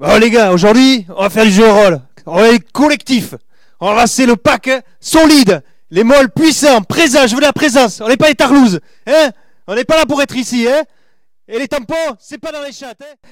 Bon les gars, aujourd'hui, on va faire du jeu de rôle. On va être collectif. On va ramasser le pack solide. Les molles puissants, présents, je veux la présence. On n'est pas les tarlouses, hein. On n'est pas là pour être ici, hein. Et les tampons, c'est pas dans les chattes, hein.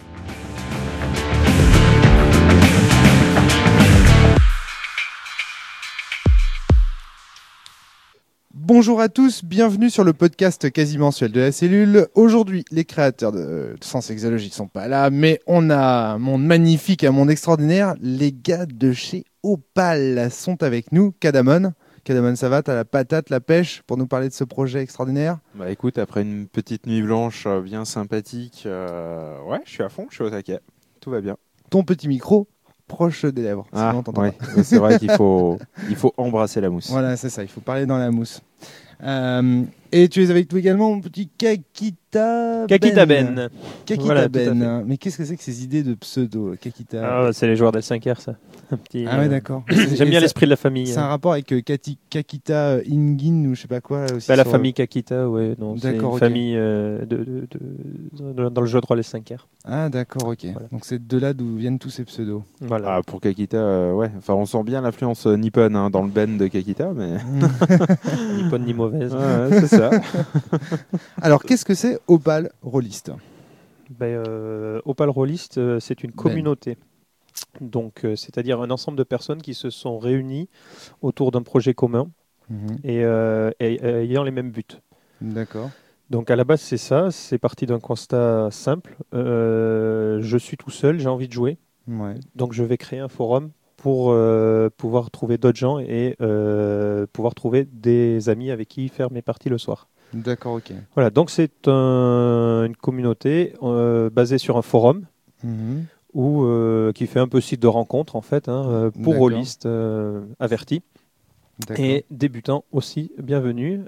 Bonjour à tous, bienvenue sur le podcast quasi mensuel de la cellule. Aujourd'hui, les créateurs de Sens Exalogique sont pas là, mais on a un monde magnifique, un monde extraordinaire. Les gars de chez Opal sont avec nous. Kadamon, ça va? T'as la patate, la pêche pour nous parler de ce projet extraordinaire? Bah écoute, après une petite nuit blanche bien sympathique, ouais, je suis à fond, je suis au taquet. Tout va bien. Ton petit micro proche des lèvres. Ah, sinon t'entends ouais. pas. C'est vrai qu'il faut embrasser la mousse. Voilà, c'est ça, il faut parler dans la mousse. Et tu es avec nous également, mon petit Kakita Ben. Kakita Ben. Kakita Voilà, Ben. Mais qu'est-ce que c'est que ces idées de pseudo, Kakita? Ah, c'est les joueurs d'L5R, ça. Un petit, Ah ouais, d'accord. J'aime bien ça- l'esprit de la famille. C'est un rapport avec Kakita Ingin ou je sais pas quoi. Aussi La sur- famille Kakita, ouais. Non, c'est une D'accord, ok. famille dans le jeu de rôle L5R. Ah d'accord, ok. Voilà. Donc c'est de là d'où viennent tous ces pseudos. Voilà. Ah, pour Kakita, ouais. Enfin, on sent bien l'influence nippone dans le band de Kakita, mais. Ni bonne ni mauvaise. Ouais, c'est ça. Alors qu'est-ce que c'est Opal Rollist? Opal Rollist, c'est une communauté. Donc, c'est-à-dire un ensemble de personnes qui se sont réunies autour d'un projet commun et ayant les mêmes buts. D'accord. Donc à la base c'est ça, c'est parti d'un constat simple. Je suis tout seul, j'ai envie de jouer, Ouais. donc je vais créer un forum pour pouvoir trouver d'autres gens et pouvoir trouver des amis avec qui faire mes parties le soir. D'accord, ok. Voilà, donc c'est une communauté basée sur un forum qui fait un peu site de rencontre en fait, pour D'accord. rôlistes avertis. D'accord. Et débutants aussi, bienvenue.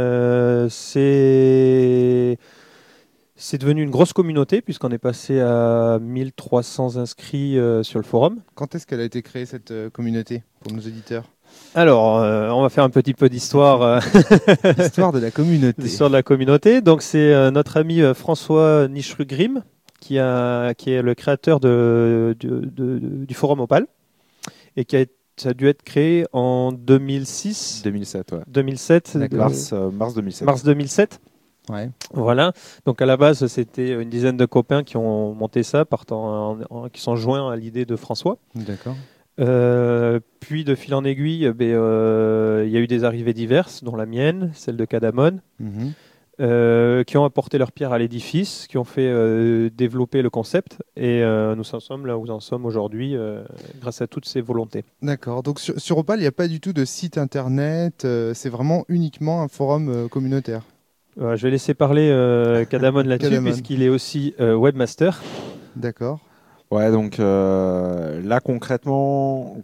C'est devenu une grosse communauté puisqu'on est passé à 1300 inscrits sur le forum. Quand est-ce qu'elle a été créée cette communauté pour nos auditeurs? Alors, on va faire un petit peu d'histoire. L'histoire de la communauté. L'histoire de la communauté. Donc, c'est notre ami François Nischrugrim qui est le créateur du forum Opal et ça a dû être créé en 2006. 2007, ouais. 2007. Mars 2007. Mars 2007. Ouais. Voilà. Donc à la base, c'était une dizaine de copains qui ont monté ça, qui sont joints à l'idée de François. D'accord. Puis de fil en aiguille, il y a eu des arrivées diverses, dont la mienne, celle de Kadamon, qui ont apporté leur pierre à l'édifice, qui ont fait développer le concept. Et nous en sommes là où nous en sommes aujourd'hui, grâce à toutes ces volontés. D'accord. Donc sur Opal, il n'y a pas du tout de site internet. C'est vraiment uniquement un forum communautaire. Je vais laisser parler Kadamon là-dessus, Kadamon. puisqu'il est aussi webmaster. D'accord. Ouais, donc là concrètement,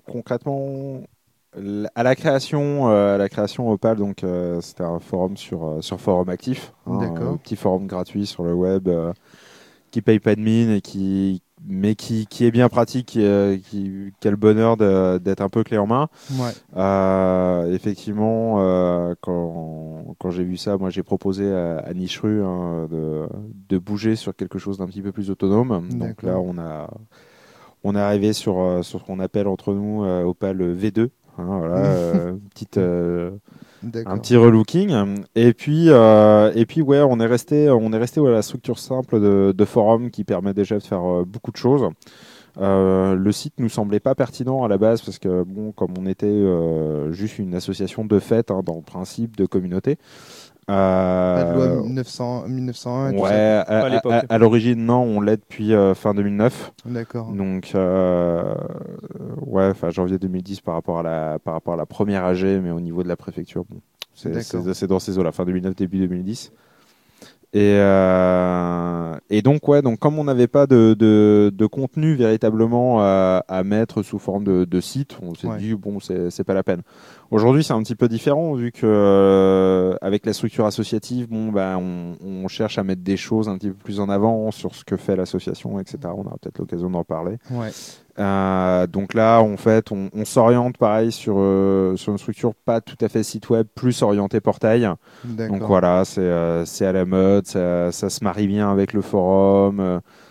à la création Opal, donc c'était un forum sur Forum Actif, D'accord. un petit forum gratuit sur le web qui paye pas de mine et qui est bien pratique, qui a le bonheur d'être un peu clé en main. Ouais. Effectivement, quand j'ai vu ça, moi j'ai proposé à Nischru de bouger sur quelque chose d'un petit peu plus autonome. Donc là, on est arrivé sur ce qu'on appelle entre nous Opal V2. Voilà, un petit relooking. Et puis ouais, on est resté à la structure simple de forum qui permet déjà de faire beaucoup de choses. Le site nous semblait pas pertinent à la base parce que bon, comme on était juste une association de fait dans le principe de communauté. Pas de loi 1901 et tout Ouais, ça. à l'époque. à l'origine non, on l'est depuis fin 2009. D'accord. Donc ouais, enfin janvier 2010 par rapport à la première AG, mais au niveau de la préfecture, bon, c'est dans ces eaux-là, fin 2009 début 2010. Et donc ouais, donc comme on n'avait pas de contenu véritablement à mettre sous forme de site, on s'est dit bon, c'est pas la peine. Aujourd'hui, c'est un petit peu différent vu que avec la structure associative, bon bah on cherche à mettre des choses un petit peu plus en avant sur ce que fait l'association, etc. On aura peut-être l'occasion d'en parler. Ouais. Donc là, en fait, on s'oriente pareil sur une structure pas tout à fait site web, plus orienté portail. D'accord. Donc voilà, c'est à la mode, ça se marie bien avec le forum.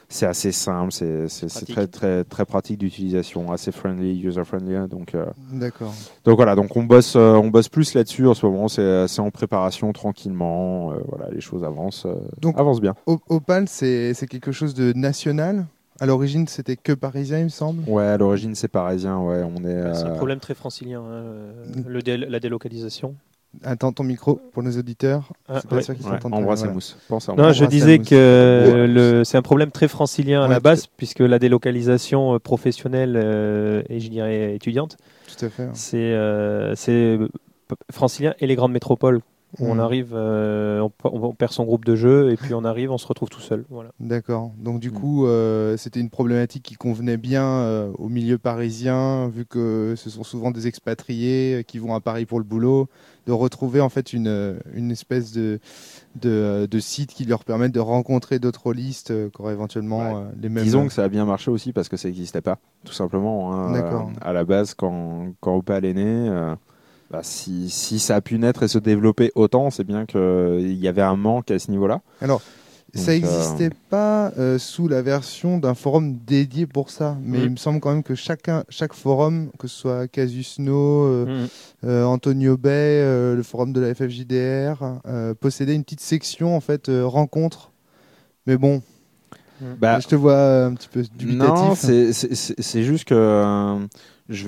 c'est assez simple, c'est très très très pratique d'utilisation, assez friendly, user friendly. Donc d'accord. Donc voilà, donc on bosse plus là-dessus en ce moment. C'est en préparation tranquillement. Voilà, les choses avancent bien. Opal, c'est quelque chose de national. À l'origine, c'était que parisien, il me semble. Ouais, à l'origine, c'est parisien. Ouais, c'est un problème très francilien, la délocalisation. Attends ton micro pour nos auditeurs. C'est pas sûr qu'ils s'entendent. Embrasse la mousse. Non, je disais que c'est un problème très francilien à la base, puisque la délocalisation professionnelle et je dirais étudiante, tout à fait. C'est francilien et les grandes métropoles. Où on arrive, on perd son groupe de jeu et puis on arrive, on se retrouve tout seul. Voilà. D'accord. Donc du coup, c'était une problématique qui convenait bien au milieu parisien, vu que ce sont souvent des expatriés qui vont à Paris pour le boulot, de retrouver en fait une espèce de site qui leur permette de rencontrer d'autres rôlistes qui auraient éventuellement les mêmes. Disons que ça a bien marché aussi parce que ça n'existait pas, tout simplement. Hein, à la base, quand Opal est né. Si ça a pu naître et se développer autant, c'est bien qu'il y avait un manque à ce niveau-là. Alors, ça n'existait pas sous la version d'un forum dédié pour ça, mais il me semble quand même que chaque forum, que ce soit Casusno, Antonio Bay, le forum de la FFJDR, possédait une petite section en fait rencontre. Mais bon, je te vois un petit peu dubitatif. Non, c'est juste que je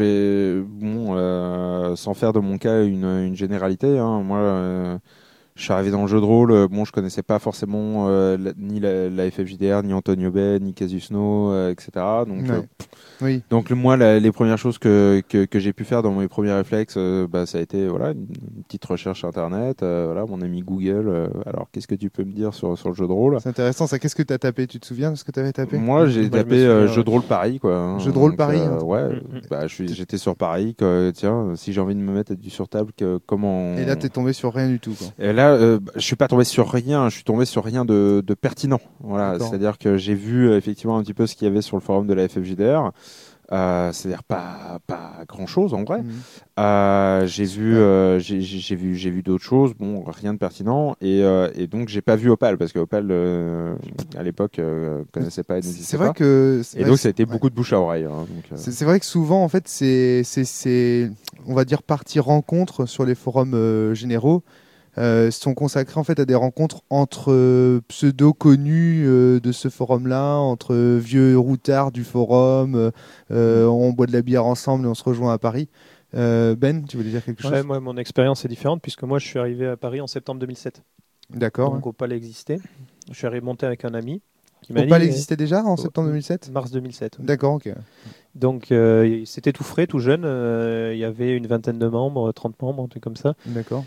vais, sans faire de mon cas une généralité, hein, moi, je suis arrivé dans le jeu de rôle, je connaissais pas forcément ni la FFJDR, ni Antonio Bay, ni Casusno, etc. Donc, donc moi, les premières choses que j'ai pu faire dans mes premiers réflexes, ça a été une petite recherche internet, mon ami Google. Alors, qu'est-ce que tu peux me dire sur le jeu de rôle ? C'est intéressant, ça. Qu'est-ce que tu as tapé ? Tu te souviens de ce que tu avais tapé ? Moi, j'ai tapé jeu de rôle Paris, quoi. Hein, jeu de rôle Paris. J'étais sur Paris. Tiens, si j'ai envie de me mettre du sur table, comment ? Et là, t'es tombé sur rien du tout, quoi. Et là, je suis pas tombé sur rien. Je suis tombé sur rien de pertinent. Voilà, c'est-à-dire que j'ai vu effectivement un petit peu ce qu'il y avait sur le forum de la FFJDR. C'est-à-dire pas grand chose en vrai. J'ai vu d'autres choses, rien de pertinent et donc j'ai pas vu Opal parce que Opal à l'époque connaissait pas et n'existait c'est vrai pas. Que et donc ça a été beaucoup de bouche à oreille. Hein, c'est vrai que souvent en fait c'est on va dire partie rencontre sur les forums généraux. Sont consacrés en fait à des rencontres entre pseudo connus de ce forum-là, entre vieux routards du forum. On boit de la bière ensemble et on se rejoint à Paris. Ben, tu voulais dire quelque chose ? Moi, mon expérience est différente puisque moi je suis arrivé à Paris en septembre 2007. D'accord. Donc Opal existait. Je suis remonté avec un ami. Opal existait déjà en septembre 2007 ? Mars 2007. D'accord, ok. Donc c'était tout frais, tout jeune. Il y avait une vingtaine de membres, 30 membres, un truc comme ça. D'accord.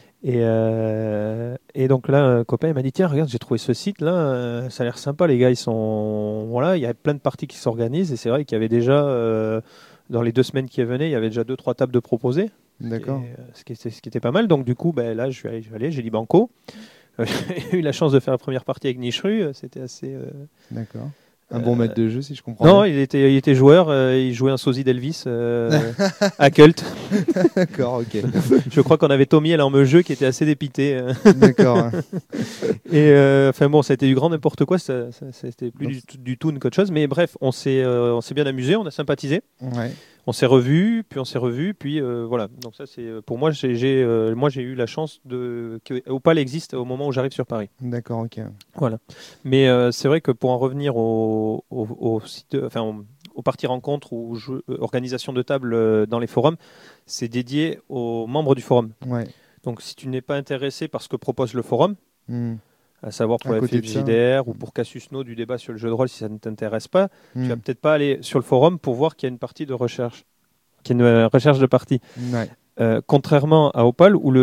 Et donc là, un copain m'a dit tiens, regarde, j'ai trouvé ce site là, ça a l'air sympa. Les gars, ils sont il y a plein de parties qui s'organisent et c'est vrai qu'il y avait déjà dans les 2 semaines qui venaient, il y avait déjà 2-3 tables de proposées. D'accord. Ce qui était pas mal. Donc du coup, là, je suis allé, j'ai dit banco. J'ai eu la chance de faire la première partie avec Nichru, c'était assez. D'accord. Un bon maître de jeu, si je comprends. Non, il était joueur, il jouait un sosie d'Elvis à Cult. D'accord, ok. Je crois qu'on avait Tommy à l'arme jeu qui était assez dépité. D'accord. Et ça a été du grand n'importe quoi, c'était plus du tout qu'autre chose. Mais bref, on s'est bien amusé, on a sympathisé. Ouais. On s'est revus, puis voilà. Donc ça, c'est pour moi, j'ai eu la chance que Opal existe au moment où j'arrive sur Paris. D'accord, ok. Voilà. Mais c'est vrai que pour en revenir au site, aux parties rencontres ou organisation de table dans les forums, c'est dédié aux membres du forum. Ouais. Donc si tu n'es pas intéressé par ce que propose le forum, à savoir pour la FFJDR ou pour Casusno du débat sur le jeu de rôle, si ça ne t'intéresse pas, tu vas peut-être pas aller sur le forum pour voir qu'il y a une partie de recherche, qu'il y a une recherche de partie. Ouais. Contrairement à Opal où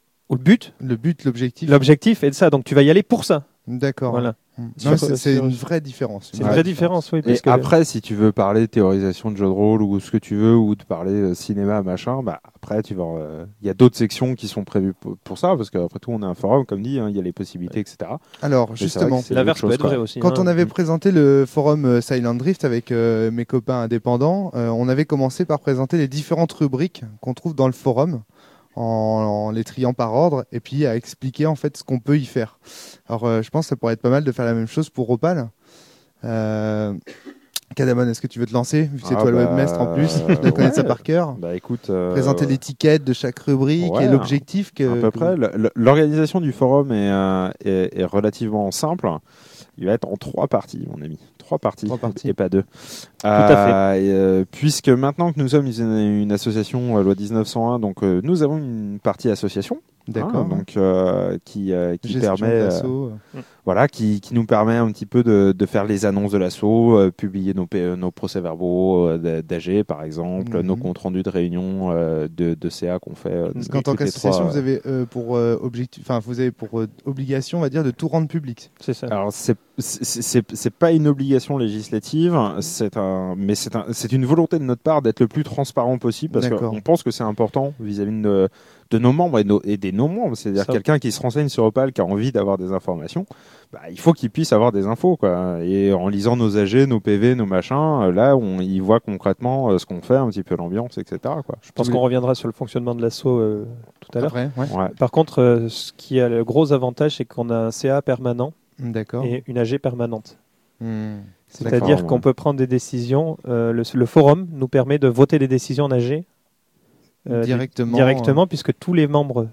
l'objectif est de ça, donc tu vas y aller pour ça. D'accord. Voilà. Non, c'est une vraie différence. C'est une vraie différence, oui. Et après, si tu veux parler théorisation de jeu de rôle ou ce que tu veux, ou de parler cinéma, machin, après, il y a d'autres sections qui sont prévues pour ça, parce qu'après tout, on a un forum, comme dit, il y a les possibilités, etc. Alors, justement, l'inverse peut être vrai aussi. Quand on avait présenté le forum Silent Drift avec mes copains indépendants, on avait commencé par présenter les différentes rubriques qu'on trouve dans le forum. En les triant par ordre et puis à expliquer en fait ce qu'on peut y faire. Alors je pense que ça pourrait être pas mal de faire la même chose pour Opal. Kadamon, est-ce que tu veux te lancer, vu que c'est toi le webmaster en plus, de connaître ça par cœur? Bah écoute, présenter l'étiquette de chaque rubrique et l'objectif à peu près. L'organisation du forum est relativement simple. Il va être en 3 parties, mon ami. 3 parties et pas 2. Tout à fait. Puisque maintenant que nous sommes une association loi 1901, donc nous avons une partie association. D'accord. Donc qui permet, qui nous permet un petit peu de faire les annonces de l'asso, publier nos procès-verbaux d'AG par exemple, nos comptes rendus de réunion de CA qu'on fait. Parce qu'en tant qu'association, vous avez pour obligation, on va dire, de tout rendre public. C'est ça. Alors c'est pas une obligation législative, mais c'est une volonté de notre part d'être le plus transparent possible parce qu'on pense que c'est important vis-à-vis de nos membres et des non-membres. C'est-à-dire quelqu'un qui se renseigne sur Opal, qui a envie d'avoir des informations, il faut qu'il puisse avoir des infos, quoi. Et en lisant nos AG, nos PV, nos machins, là, il voit concrètement ce qu'on fait, un petit peu l'ambiance, etc., quoi. Je pense qu'on reviendra sur le fonctionnement de l'asso tout à l'heure. Ouais. Par contre, ce qui a le gros avantage, c'est qu'on a un CA permanent et une AG permanente. C'est-à-dire qu'on peut prendre des décisions. Le forum nous permet de voter des décisions en AG directement, puisque tous les membres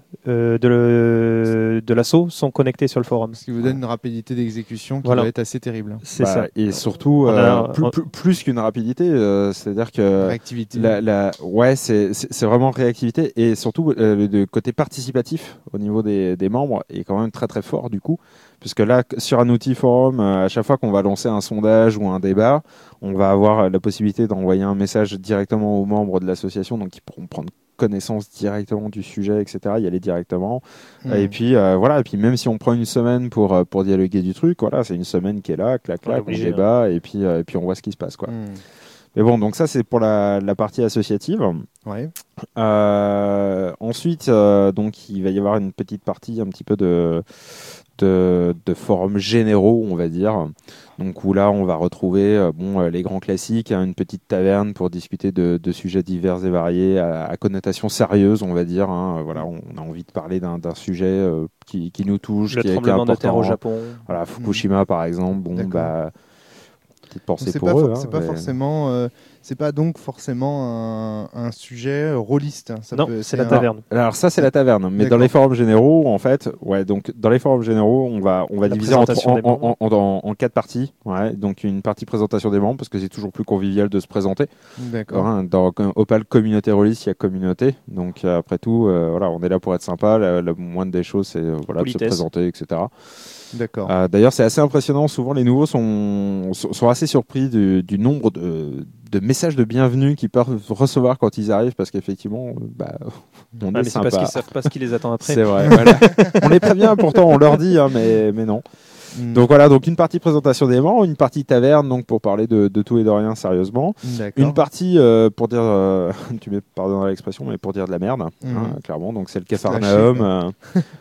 de l'asso sont connectés sur le forum. Ce qui vous donne une rapidité d'exécution qui va être assez terrible. C'est ça. Et surtout, plus qu'une rapidité, c'est-à-dire que réactivité. C'est vraiment réactivité et surtout le côté participatif au niveau des membres est quand même très très fort du coup. Puisque là, sur un outil forum, à chaque fois qu'on va lancer un sondage ou un débat, on va avoir la possibilité d'envoyer un message directement aux membres de l'association, donc ils pourront prendre connaissance directement du sujet, etc. Y aller directement. Et puis et puis même si on prend une semaine pour dialoguer du truc, c'est une semaine qui est là, clac, on débat, et puis on voit ce qui se passe, quoi. Mais bon, donc ça c'est pour la partie associative. Ouais. Ensuite, donc il va y avoir une petite partie un petit peu de forums généraux, on va dire. Donc où là, on va retrouver les grands classiques, une petite taverne pour discuter de sujets divers et variés à connotation sérieuse, on va dire. Voilà, on a envie de parler d'un sujet qui nous touche, qui est important. Le tremblement de terre au Japon. Voilà, Fukushima par exemple. Petite pensée pour eux. C'est pas donc forcément un sujet rôliste. C'est la taverne. Alors ça, c'est la taverne. Mais dans les forums généraux, en fait, donc dans les forums généraux, on va diviser en 4 parties. Ouais, donc une partie présentation des membres parce que c'est toujours plus convivial de se présenter. D'accord. Dans Opal communauté rôliste, il y a communauté. Donc après tout, on est là pour être sympa. La moindre des choses, c'est de se présenter, etc. D'accord. D'ailleurs, c'est assez impressionnant. Souvent, les nouveaux sont assez surpris du nombre de messages de bienvenue qu'ils peuvent recevoir quand ils arrivent, parce qu'effectivement, on est sympa. C'est parce qu'ils savent pas ce qui les attend après. C'est vrai. Voilà. On les prévient, pourtant on leur dit, mais non. Donc voilà, donc une partie présentation des membres, une partie taverne, donc pour parler de tout et de rien sérieusement. Une partie pour dire, tu me pardonneras l'expression, mais pour dire de la merde, clairement. Donc c'est le Capharnaüm.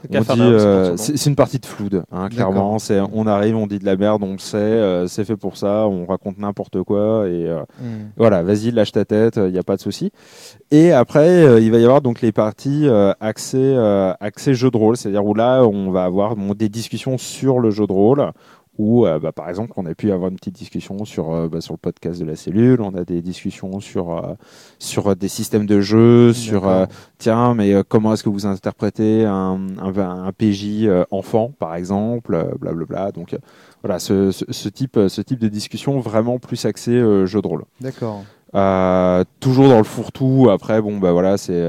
C'est une partie de Flood, clairement. On arrive, on dit de la merde, on le sait, c'est fait pour ça, on raconte n'importe quoi et voilà, vas-y, lâche ta tête, il n'y a pas de souci. Et après, il va y avoir donc les parties accès jeu de rôle, c'est-à-dire où là, on va avoir des discussions sur le jeu de rôle. Où, par exemple, on a pu avoir une petite discussion sur le podcast de la cellule, on a des discussions sur des systèmes de jeu, tiens, mais comment est-ce que vous interprétez un PJ enfant, par exemple, blablabla. Donc voilà, ce type de discussion vraiment plus axé jeu de rôle. D'accord. Toujours dans le fourre-tout. Après, c'est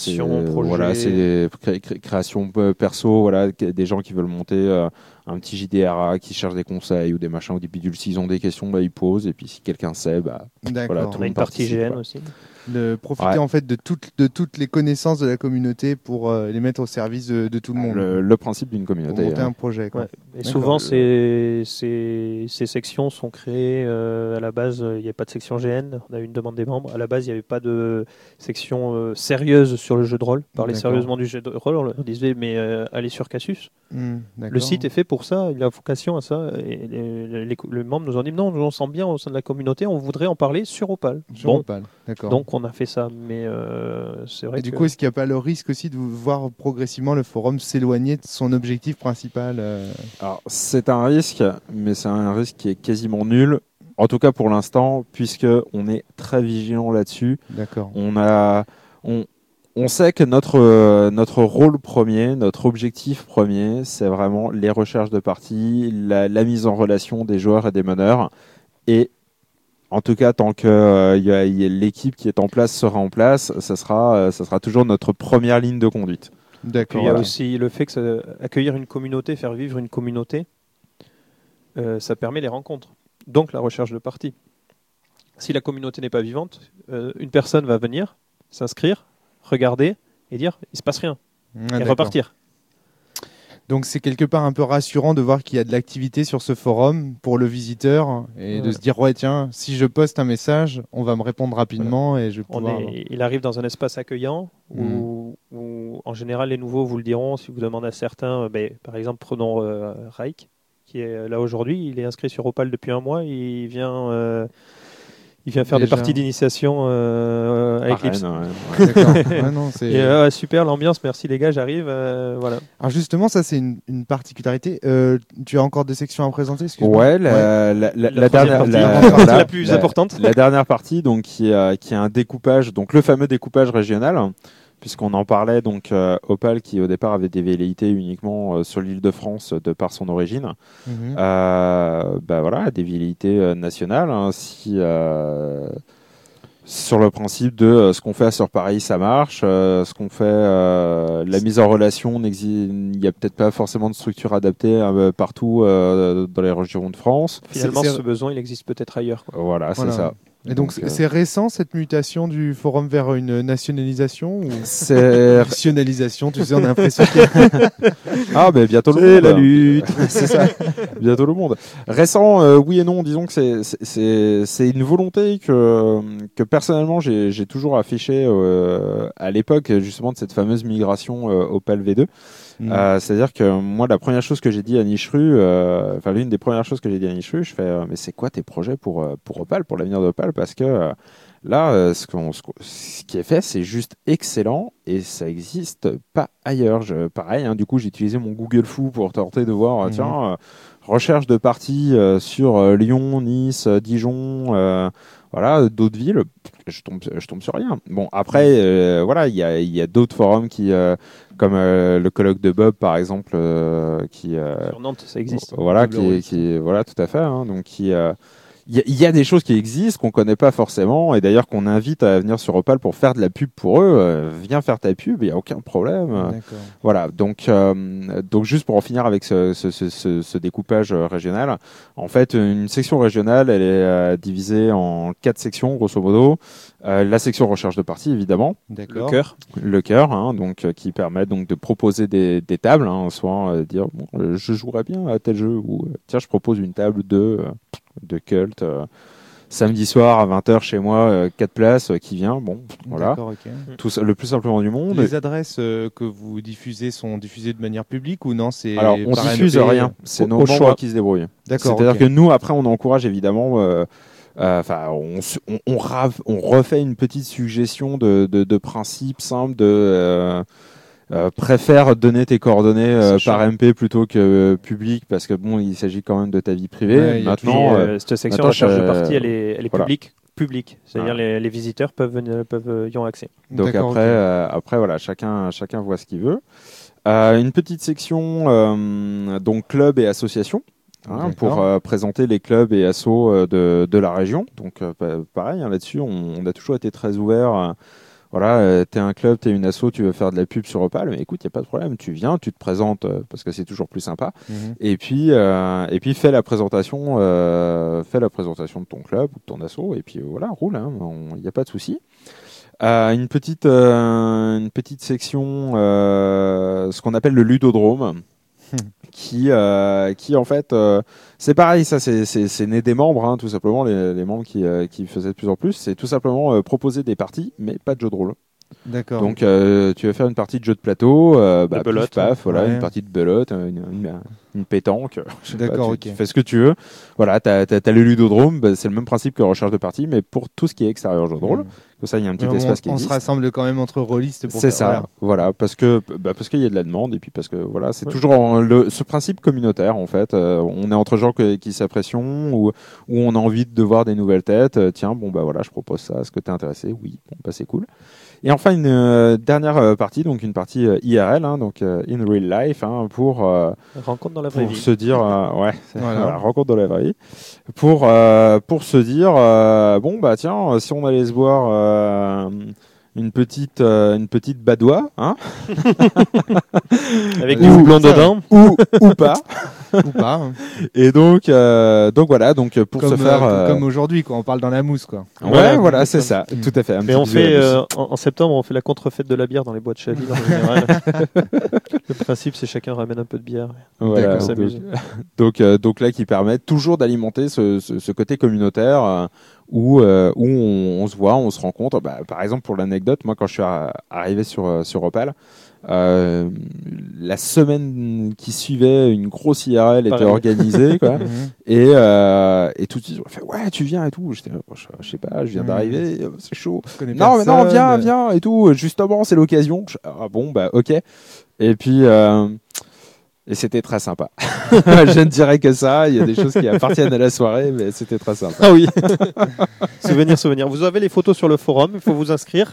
création perso. Voilà, des gens qui veulent monter un petit JDRA, qui cherchent des conseils ou des machins ou des bidules. S'ils ont des questions, ils posent. Et puis si quelqu'un sait, voilà, tout le monde partie GN aussi. De profiter en fait de toutes les connaissances de la communauté pour les mettre au service de tout le monde. Le principe d'une communauté. Pour monter un projet. Quoi. Ouais. Et souvent, ces sections sont créées à la base. Il n'y avait pas de section GN. On a eu une demande des membres. À la base, il n'y avait pas de section sérieuse sur le jeu de rôle. Parler sérieusement du jeu de rôle, on leur disait mais allez sur Casus. Le site est fait pour pour ça, il a vocation à ça. Et les membres nous ont dit non, nous on sent bien au sein de la communauté, on voudrait en parler sur Opal. Opal, d'accord. Donc on a fait ça, mais c'est vrai. Et du coup, est-ce qu'il n'y a pas le risque aussi de voir progressivement le forum s'éloigner de son objectif principal Alors c'est un risque, mais c'est un risque qui est quasiment nul. En tout cas pour l'instant, puisque on est très vigilant là-dessus. D'accord. On sait que notre rôle premier, notre objectif premier, c'est vraiment les recherches de parties, la mise en relation des joueurs et des meneurs. Et en tout cas, tant que l'équipe qui est en place sera en place, ça sera toujours notre première ligne de conduite. D'accord. Il y a aussi le fait que accueillir une communauté, faire vivre une communauté, ça permet les rencontres. Donc la recherche de parties. Si la communauté n'est pas vivante, une personne va venir s'inscrire, regarder et dire il se passe rien et repartir. Donc c'est quelque part un peu rassurant de voir qu'il y a de l'activité sur ce forum pour le visiteur et de se dire ouais tiens, si je poste un message, on va me répondre rapidement et je vais pouvoir... Il arrive dans un espace accueillant où en général les nouveaux vous le diront si vous demandez à certains, par exemple prenons Raik qui est là aujourd'hui, il est inscrit sur Opal depuis 1 mois, il vient faire des parties d'initiation avec Lips. Super l'ambiance, merci les gars, j'arrive. Voilà. Alors justement, ça c'est une particularité. Tu as encore des sections à présenter? Ouais, la dernière partie, la plus importante. La dernière partie, donc qui a un découpage, donc le fameux découpage régional. Puisqu'on en parlait, donc Opal qui au départ avait des velléités uniquement sur l'Île-de-France de par son origine, voilà, des velléités nationales. Hein, sur le principe de ce qu'on fait sur Paris, ça marche. Ce qu'on fait, la mise en relation, il n'y a peut-être pas forcément de structure adaptée partout dans les régions de France. Finalement, ce besoin, il existe peut-être ailleurs. Voilà, c'est ça. Et donc c'est récent cette mutation du forum vers une nationalisation ou... C'est nationalisation, tu sais, on a l'impression bientôt le monde. La lutte. C'est ça. Bientôt le monde. Récent, oui et non. Disons que c'est une volonté que personnellement j'ai toujours affichée à l'époque justement de cette fameuse migration Opal V2. C'est-à-dire que moi, la première chose que j'ai dit à Nichru, l'une des premières choses que j'ai dit à Nichru, je fais mais c'est quoi tes projets pour Opal, pour l'avenir d'Opal, parce que là, ce qui est fait, c'est juste excellent et ça existe pas ailleurs. Pareil, hein, du coup, j'ai utilisé mon Google Foo pour tenter de voir, recherche de parties sur Lyon, Nice, Dijon. Voilà, d'autres villes, je tombe sur rien. Bon, après, voilà, il y a d'autres forums qui, comme le colloque de Bob, par exemple, qui sur Nantes, ça existe. Voilà, voilà, tout à fait. Hein, donc, il y a des choses qui existent qu'on connaît pas forcément, et d'ailleurs qu'on invite à venir sur Opal pour faire de la pub pour eux. Viens faire ta pub, il y a aucun problème. Voilà, donc juste pour en finir avec ce découpage régional, en fait, une section régionale, elle est divisée en 4 sections grosso modo. La section recherche de parties, évidemment. D'accord. Le cœur, hein, donc qui permet donc de proposer des tables, hein, soit dire je jouerais bien à tel jeu, ou tiens je propose une table de Cult samedi soir à 20h chez moi, 4 places, qui vient, bon voilà. Okay. Tout ça, le plus simplement du monde. Les adresses que vous diffusez sont diffusées de manière publique ou non? Alors on diffuse rien, c'est nos membres qui se débrouillent. D'accord. C'est-à-dire que nous après on encourage évidemment on refait une petite suggestion de principe simple préfère donner tes coordonnées par MP plutôt que public, parce que bon, il s'agit quand même de ta vie privée. Ouais, maintenant, cette section recherche de partie, elle est voilà. publique. C'est-à-dire les visiteurs peuvent y avoir accès. Donc après voilà, chacun voit ce qu'il veut. Une petite section donc club et association. Hein, pour présenter les clubs et assos de la région. Donc pareil, hein, là-dessus, on a toujours été très ouvert. Voilà, t'es un club, t'es une asso, tu veux faire de la pub sur Opal, mais écoute, y a pas de problème, tu viens, tu te présentes parce que c'est toujours plus sympa. Et puis fais la présentation de ton club ou de ton asso, et puis voilà, roule, hein, y a pas de souci. Une petite section, ce qu'on appelle le ludodrome. Qui en fait c'est pareil, ça c'est né des membres, hein, tout simplement les membres qui faisaient de plus en plus, c'est tout simplement proposer des parties mais pas de jeu de rôle. D'accord. Donc tu veux faire une partie de jeu de plateau, belote, paf, voilà, une partie de belote, une pétanque. D'accord, tu fais ce que tu veux. Voilà, t'as le ludodrome, c'est le même principe que recherche de partie, mais pour tout ce qui est extérieur jeu de rôle. Comme ça, il y a un petit espace qui existe. On se rassemble quand même entre rôlistes. C'est ça, voilà, parce qu'il y a de la demande et puis parce que voilà, c'est toujours ce principe communautaire en fait. On est entre gens qui s'apprécient ou on a envie de voir des nouvelles têtes. Tiens, bon bah voilà, je propose ça. Est-ce que t'es intéressé? Oui, bon bah c'est cool. Et enfin une dernière partie, donc une partie IRL, donc in real life, pour rencontre dans la vraie vie. Se dire, rencontre dans la vraie vie, pour se dire, bon bah tiens, si on allait se boire une petite badoie, avec du houblon dedans, ou pas. Ou pas. Hein. Et donc voilà, donc pour comme, se faire comme aujourd'hui, quoi, on parle dans la mousse, quoi. Ouais, voilà, c'est ça, tout à fait. Mais on fait en septembre, on fait la contrefête de la bière dans les boîtes Chaville en général. Le principe, c'est chacun ramène un peu de bière. Voilà, donc là, qui permet toujours d'alimenter ce côté communautaire où on se voit, on se rencontre. Par exemple, pour l'anecdote, moi, quand je suis arrivé sur Opal. La semaine qui suivait, une grosse IRL était organisée, quoi. Et tout de suite, on fait ouais, tu viens et tout. J'étais, je sais pas, je viens d'arriver, c'est chaud. Non, viens et tout. Justement, c'est l'occasion. Ah bon, bah ok. Et puis. Et c'était très sympa. Je ne dirais que ça. Il y a des choses qui appartiennent à la soirée, mais c'était très sympa. Ah oui. Souvenir. Vous avez les photos sur le forum. Il faut vous inscrire.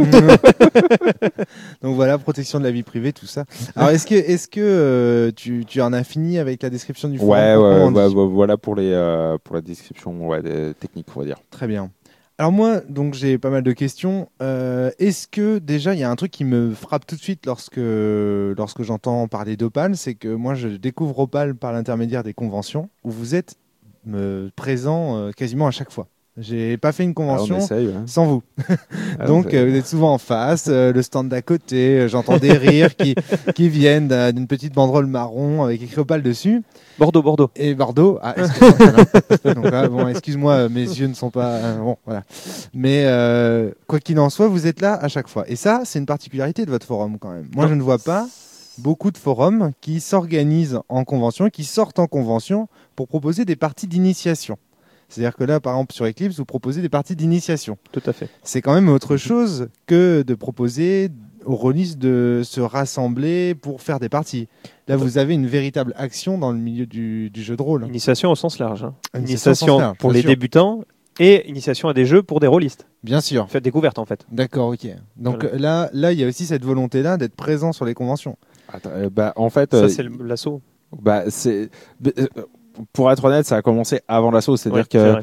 Donc voilà, protection de la vie privée, tout ça. Alors est-ce que tu en as fini avec la description du forum? Voilà pour la description des techniques, on va dire. Très bien. Alors moi, donc j'ai pas mal de questions. Est-ce que déjà il y a un truc qui me frappe tout de suite lorsque j'entends parler d'Opal, c'est que moi je découvre Opal par l'intermédiaire des conventions où vous êtes présent quasiment à chaque fois. J'ai pas fait une convention sans vous. Donc vous êtes souvent en face, le stand d'à côté, j'entends des rires qui viennent d'une petite banderole marron avec écrit Opal dessus. Bordeaux. Et Bordeaux. Ah, excuse-moi. Donc là, bon, excuse-moi, mes yeux ne sont pas bon, voilà. Mais quoi qu'il en soit, vous êtes là à chaque fois. Et ça, c'est une particularité de votre forum quand même. Moi, je ne vois pas beaucoup de forums qui s'organisent en convention, qui sortent en convention pour proposer des parties d'initiation. C'est-à-dire que là, par exemple, sur Eclipse, vous proposez des parties d'initiation. Tout à fait. C'est quand même autre chose que de proposer aux rôlistes de se rassembler pour faire des parties. Là, vous avez une véritable action dans le milieu du jeu de rôle. Initiation au sens large. Initiation pour les débutants et initiation à des jeux pour des rôlistes. Bien sûr. Faites découverte, en fait. D'accord, ok. Donc là, il y a aussi cette volonté-là d'être présent sur les conventions. Attends, en fait... Ça, c'est l'assaut. C'est... Pour être honnête, ça a commencé avant l'assaut, c'est-à-dire que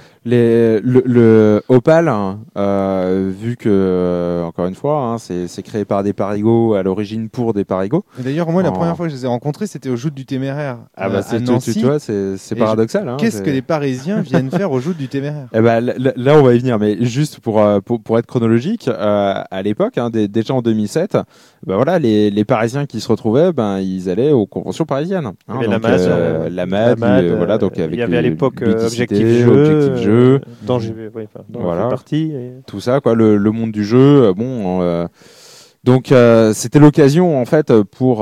le Opal, vu que encore une fois, c'est créé par des parigots à l'origine pour des parigots. Et d'ailleurs, moi, la première fois que je les ai rencontrés, c'était au Joutes du Téméraire. À Nancy. Tu vois, c'est paradoxal. Qu'est-ce que les Parisiens viennent faire au Joutes du Téméraire? Là, on va y venir, mais juste pour être chronologique, à l'époque, déjà en 2007, voilà, les Parisiens qui se retrouvaient, ils allaient aux conventions parisiennes. La MAD. Voilà, donc il y avait à l'époque Objectif Jeu, dont j'ai fait partie. Tout ça, quoi, le monde du jeu. Donc c'était l'occasion en fait pour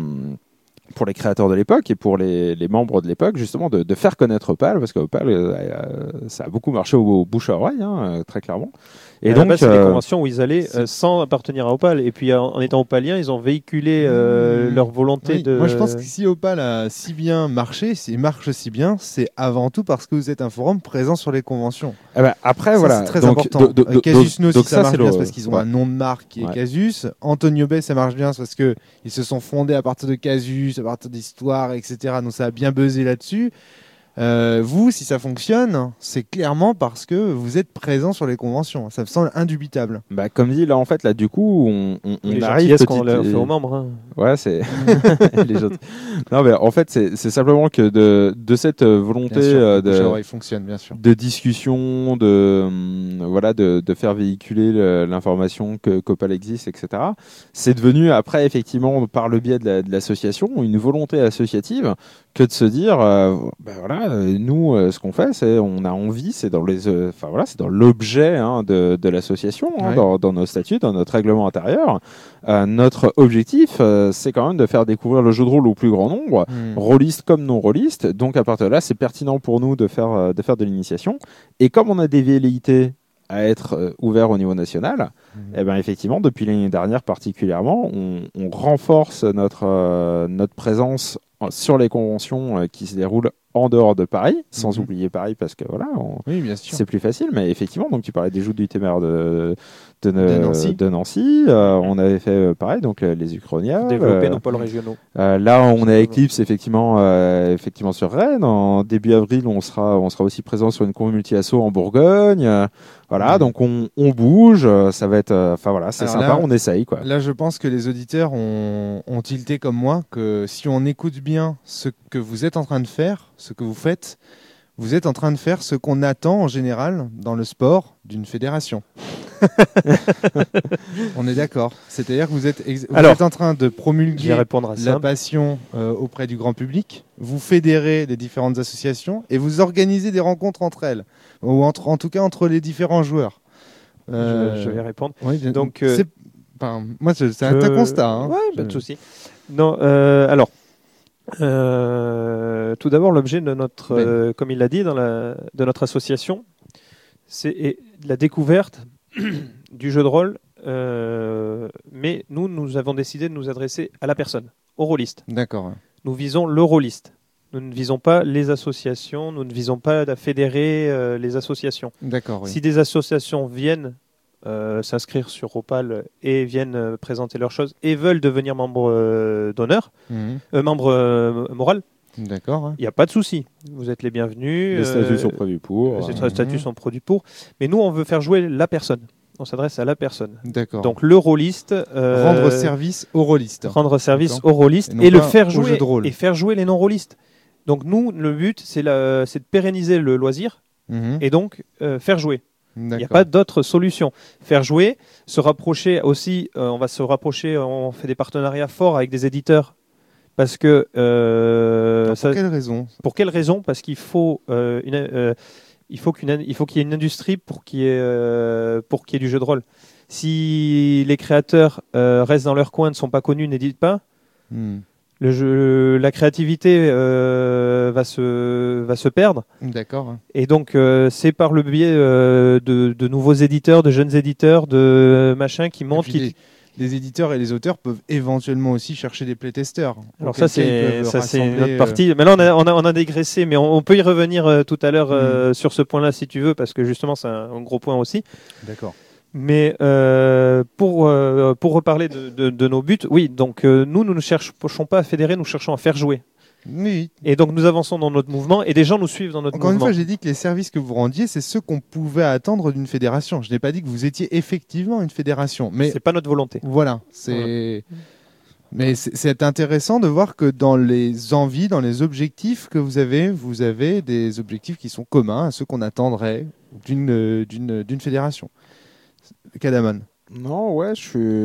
les créateurs de l'époque et pour les membres de l'époque justement de faire connaître Opal, parce qu'Opal ça a beaucoup marché au bouche à oreille, très clairement. Et donc c'est des conventions où ils allaient sans appartenir à Opal, et puis en étant opaliens, ils ont véhiculé leur volonté de... Moi je pense que si Opal a si bien marché, s'il marche si bien, c'est avant tout parce que vous êtes un forum présent sur les conventions. Après, ça, voilà, c'est très important. Casus No, ça marche bien, c'est parce qu'ils ont un nom de marque qui est Casus. Antonio Bay, ça marche bien, c'est parce que ils se sont fondés à partir de Casus, à partir d'histoire, etc. Donc ça a bien buzzé là-dessus. Vous, si ça fonctionne, c'est clairement parce que vous êtes présent sur les conventions. Ça me semble indubitable. Comme dit, là, en fait, là, du coup, on arrive petit... qu'on leur fait aux membres. Ouais, c'est les autres. Non, mais en fait, c'est simplement que de cette volonté il fonctionne, bien sûr. de discussion, de faire véhiculer l'information qu'Opal existe, etc. C'est devenu après, effectivement, par le biais de l'association, une volonté associative que de se dire, nous, ce qu'on fait, c'est on a envie, c'est dans les, c'est dans l'objet de l'association, dans nos statuts, dans notre règlement intérieur. Notre objectif, c'est quand même de faire découvrir le jeu de rôle au plus grand nombre, rôlistes comme non rôlistes. Donc à partir de là, c'est pertinent pour nous de faire de l'initiation. Et comme on a des velléités à être ouvert au niveau national, effectivement, depuis l'année dernière particulièrement, on renforce notre présence sur les conventions qui se déroulent en dehors de Paris, sans oublier Paris parce que oui, bien sûr. C'est plus facile. Mais effectivement, donc tu parlais des joutes du Téméraire de Nancy. On avait fait pareil, donc les Uchronias. Développer nos pôles régionaux. Là, on a Eclipse effectivement sur Rennes. En début avril, on sera aussi présent sur une convention multi-asso en Bourgogne. Donc on bouge. Ça va être, c'est sympa. Là, on essaye quoi. Là, je pense que les auditeurs ont tilté comme moi que si on écoute bien ce que vous êtes en train de faire, ce que vous faites, vous êtes en train de faire ce qu'on attend en général dans le sport d'une fédération. On est d'accord. C'est-à-dire que vous êtes en train de promulguer la passion auprès du grand public. Vous fédérez les différentes associations et vous organisez des rencontres entre elles, ou en tout cas entre les différents joueurs. Je vais répondre. Oui, donc, c'est un constat. Hein. Ouais, pas de souci. Non, alors. Tout d'abord, l'objet de notre, comme il l'a dit, de notre association, c'est la découverte du jeu de rôle, mais nous avons décidé de nous adresser à la personne, au rôliste. D'accord. Nous visons le rôliste. Nous ne visons pas les associations, nous ne visons pas à fédérer les associations. D'accord. Oui. Si des associations viennent s'inscrire sur Opal et viennent présenter leurs choses et veulent devenir membres d'honneur, membres moral. D'accord. Il n'y a pas de souci. Vous êtes les bienvenus. Les statuts sont prévus pour. Les statuts sont produits pour. Mais nous, on veut faire jouer la personne. On s'adresse à la personne. D'accord. Donc le rôliste. Rendre service au rôliste. Rendre service au rôliste et le faire jouer. Jeu de rôle. Et faire jouer les non-rôlistes. Donc nous, le but, c'est de pérenniser le loisir et donc faire jouer. Il n'y a pas d'autre solution. Faire jouer, se rapprocher aussi, on va se rapprocher, on fait des partenariats forts avec des éditeurs. Parce que... quelle raison ? Pour quelle raison ? Parce qu'il faut, il faut qu'il y ait une industrie pour qu'il y ait du jeu de rôle. Si les créateurs restent dans leur coin, ne sont pas connus, n'éditent pas, la créativité va se perdre. D'accord. Et donc c'est par le biais de nouveaux éditeurs, de jeunes éditeurs, de machins qui montrent. Les éditeurs et les auteurs peuvent éventuellement aussi chercher des playtesters. Alors ça c'est une autre partie. Mais là on a dégraissé, mais on peut y revenir tout à l'heure sur ce point-là si tu veux, parce que justement c'est un gros point aussi. D'accord. Mais pour reparler de nos buts, oui, donc nous ne cherchons pas à fédérer, nous cherchons à faire jouer. Oui. Et donc nous avançons dans notre mouvement et des gens nous suivent dans notre mouvement. Encore une fois, j'ai dit que les services que vous rendiez, c'est ceux qu'on pouvait attendre d'une fédération. Je n'ai pas dit que vous étiez effectivement une fédération. Mais c'est pas notre volonté. Voilà. Mais c'est intéressant de voir que dans les envies, dans les objectifs que vous avez des objectifs qui sont communs à ceux qu'on attendrait d'une fédération. Kadamon. Non, ouais,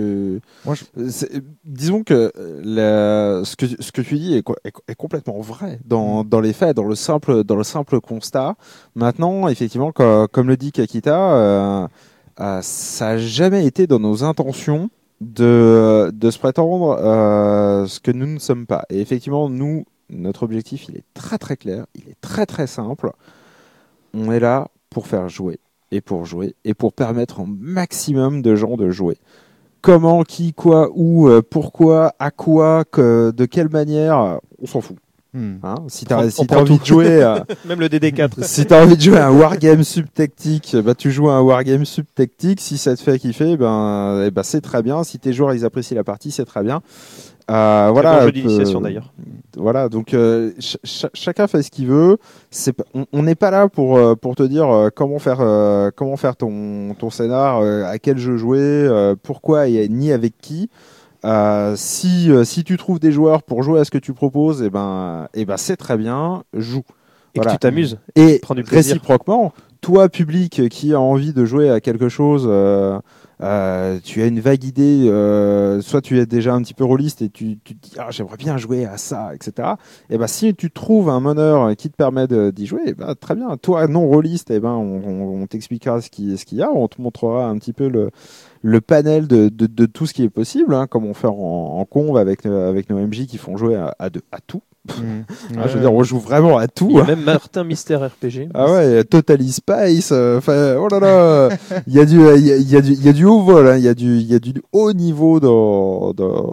disons que ce que tu dis est complètement vrai dans les faits, dans le simple constat. Maintenant, effectivement, comme le dit Kakita, ça n'a jamais été dans nos intentions de se prétendre ce que nous ne sommes pas. Et effectivement, notre objectif, il est très très clair, il est très très simple. On est là pour faire jouer. Et pour permettre au maximum de gens de jouer. Comment, qui, quoi, où, pourquoi, à quoi, de quelle manière, on s'en fout. Hein, si t'as envie de jouer, même le DD4. Si t'as envie de jouer à un wargame subtactique, tu joues à un wargame subtactique. Si ça te fait kiffer, c'est très bien. Si tes joueurs ils apprécient la partie, c'est très bien. Voilà. Jeu d'initiation d'ailleurs. Voilà, donc chacun fait ce qu'il veut. On n'est pas là pour te dire comment faire ton scénar, à quel jeu jouer, pourquoi et ni avec qui. Si tu trouves des joueurs pour jouer à ce que tu proposes, c'est très bien, joue. Et que tu t'amuses. Et réciproquement, toi public qui a envie de jouer à quelque chose tu as une vague idée, soit tu es déjà un petit peu rôliste et tu te dis j'aimerais bien jouer à ça, etc. Et ben si tu trouves un meneur qui te permet d'y jouer, très bien. Toi non rôliste, on t'expliquera ce qu'il y a, on te montrera un petit peu le panel de tout ce qui est possible, hein, comme on fait en conv avec nos MJ qui font jouer à tout. Je veux dire, on joue vraiment à tout. Il y a même Martin Mystère RPG. Ah ouais, Totally Space. Oh là là, il y a du haut vol, hein, il y a du haut niveau dans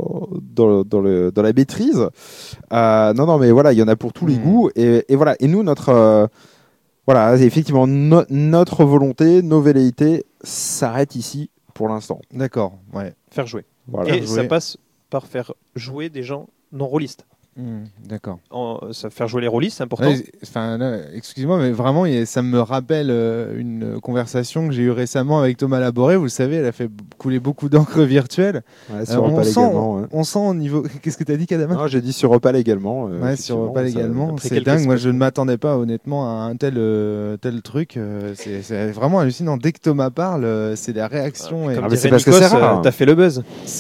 la maîtrise. Non, mais voilà, il y en a pour tous les goûts et voilà. Et nous, voilà, effectivement, notre volonté, nos velléités s'arrêtent ici pour l'instant. D'accord, ouais. Faire jouer. Voilà. Et ça passe par faire jouer des gens non rôlistes. D'accord. Faire jouer les rôlistes, c'est important. Excusez-moi, mais vraiment, ça me rappelle une conversation que j'ai eue récemment avec Thomas Laboré. Vous le savez, elle a fait couler beaucoup d'encre virtuelle. Ouais, sur Opal également. On sent au niveau. Qu'est-ce que tu as dit, Kadama ? Non, j'ai dit sur Opal également. Ouais, sur Opal également. C'est dingue. Moi, je ne m'attendais pas, honnêtement, à un tel truc. C'est vraiment hallucinant. Dès que Thomas parle, c'est la réaction. C'est parce que c'est rare. T'as fait le buzz.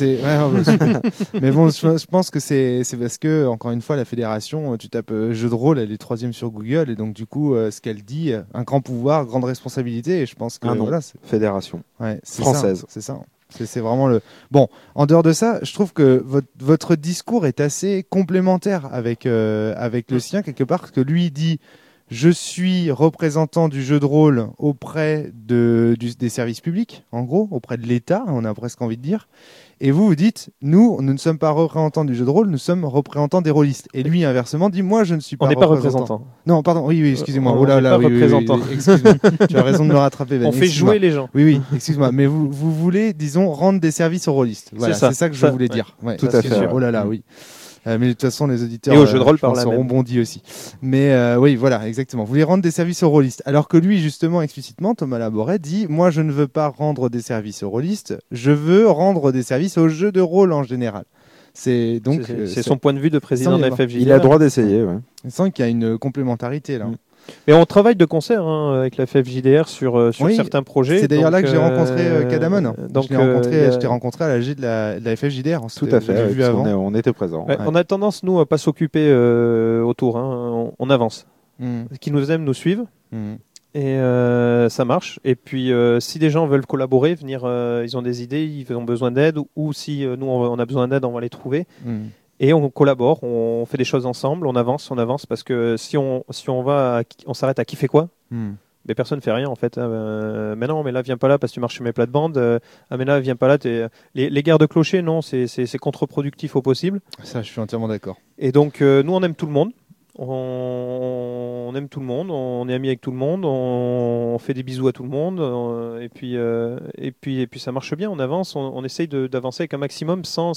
Mais bon, je pense que c'est parce que, encore une fois, la fédération, tu tapes jeu de rôle, elle est 3e sur Google, et donc du coup, ce qu'elle dit, un grand pouvoir, grande responsabilité, et je pense que fédération c'est française. C'est ça. C'est vraiment le. Bon, en dehors de ça, je trouve que votre discours est assez complémentaire avec le sien quelque part, parce que lui dit. Je suis représentant du jeu de rôle auprès des services publics, en gros, auprès de l'État, on a presque envie de dire. Et vous dites, nous ne sommes pas représentants du jeu de rôle, nous sommes représentants des rôlistes. Et lui, inversement, dit, moi, je ne suis pas représentant. On n'est pas représentant. Non, pardon, oui, excusez-moi. On n'est pas représentant. Excuse-moi, tu as raison de me rattraper. Ben, on fait jouer les gens. Oui, excuse-moi. Mais vous voulez, disons, rendre des services aux rôlistes. Voilà, c'est ça que je voulais dire. Ouais, tout à fait. Oh là là, oui. Mais de toute façon, les auditeurs et au jeu de rôle seront bondis aussi. Mais oui, voilà, exactement. Vous voulez rendre des services aux rôlistes. Alors que lui, justement, explicitement, Thomas Laboré dit, moi, je ne veux pas rendre des services aux rôlistes, je veux rendre des services aux jeux de rôle en général. C'est son point de vue de président de la FFJDR. Il a le droit d'essayer. Ouais. Il sent qu'il y a une complémentarité là. Mais on travaille de concert avec la FFJDR sur certains projets. C'est d'ailleurs là que j'ai rencontré Kadamon. Je t'ai rencontré à l'AG de la FFJDR. Tout à fait. Vu avant. On était présents. Ouais. On a tendance, nous, à pas s'occuper autour. Hein. On avance. Qui nous aiment nous suivent. Et ça marche. Et puis, si des gens veulent collaborer, venir, ils ont des idées, ils ont besoin d'aide, ou si nous, on a besoin d'aide, on va les trouver. Et on collabore, on fait des choses ensemble, on avance, parce que si on s'arrête à qui fait quoi, mais personne ne fait rien en fait. Mais non, mais là viens pas là parce que tu marches sur mes plates-bandes. Mais là viens pas là. Les guerres de clochers, non, c'est contre-productif au possible. Ça, je suis entièrement d'accord. Et donc nous, on aime tout le monde. On aime tout le monde, on est amis avec tout le monde, on fait des bisous à tout le monde, et puis ça marche bien. On avance, on essaye d'avancer avec un maximum sans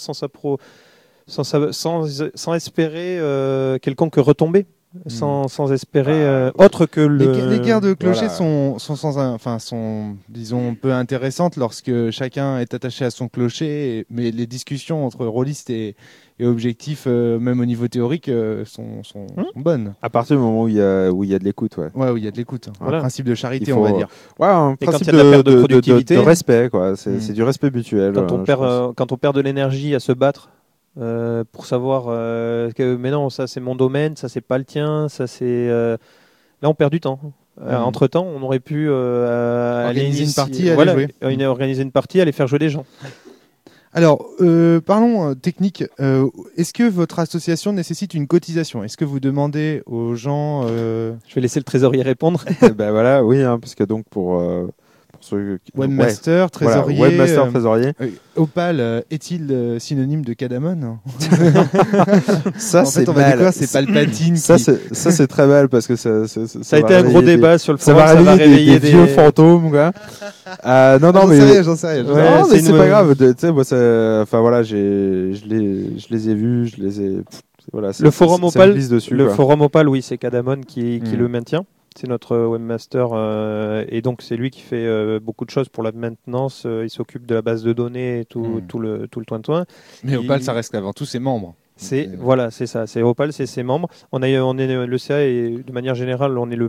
espérer quelconque retombée, sans espérer autre que les guerres de clochers sont disons peu intéressantes lorsque chacun est attaché à son clocher, mais les discussions entre rôlistes et objectifs, même au niveau théorique, sont bonnes. À partir du moment où il y a de l'écoute, où il y a de l'écoute. Voilà. Un principe de charité, on va dire. Ouais, un principe de respect, quoi. C'est du respect mutuel. Quand on perd de l'énergie à se battre. Pour savoir mais non, ça c'est mon domaine, ça c'est pas le tien, ça c'est là on perd du temps. Entre temps, on aurait pu organiser une partie, organiser une partie, aller faire jouer des gens. Alors, parlons technique. Est-ce que votre association nécessite une cotisation ? Est-ce que vous demandez aux gens Je vais laisser le trésorier répondre. Ben voilà, oui, hein, parce que donc pour Webmaster, trésorier. Voilà, Webmaster, trésorier. Opal est-il synonyme de Kadamon ? Ça, c'est on va dire quoi ? C'est Palpatine. Ça, c'est très mal parce que ça a été un gros débat sur le forum. Ça va réveiller des vieux fantômes, quoi. Non, mais j'en sais rien. Non, mais c'est pas grave. Tu sais, moi, enfin voilà, je les ai vus, je les ai. Voilà. Le forum Opal, forum Opal, oui, c'est Kadamon qui le maintient. C'est notre webmaster et donc c'est lui qui fait beaucoup de choses pour la maintenance. Il s'occupe de la base de données et tout le toin-toin. Mais Opal, ça reste avant tout ses membres. Voilà, c'est ça. C'est Opal, c'est ses membres. On est le CA et de manière générale, on est le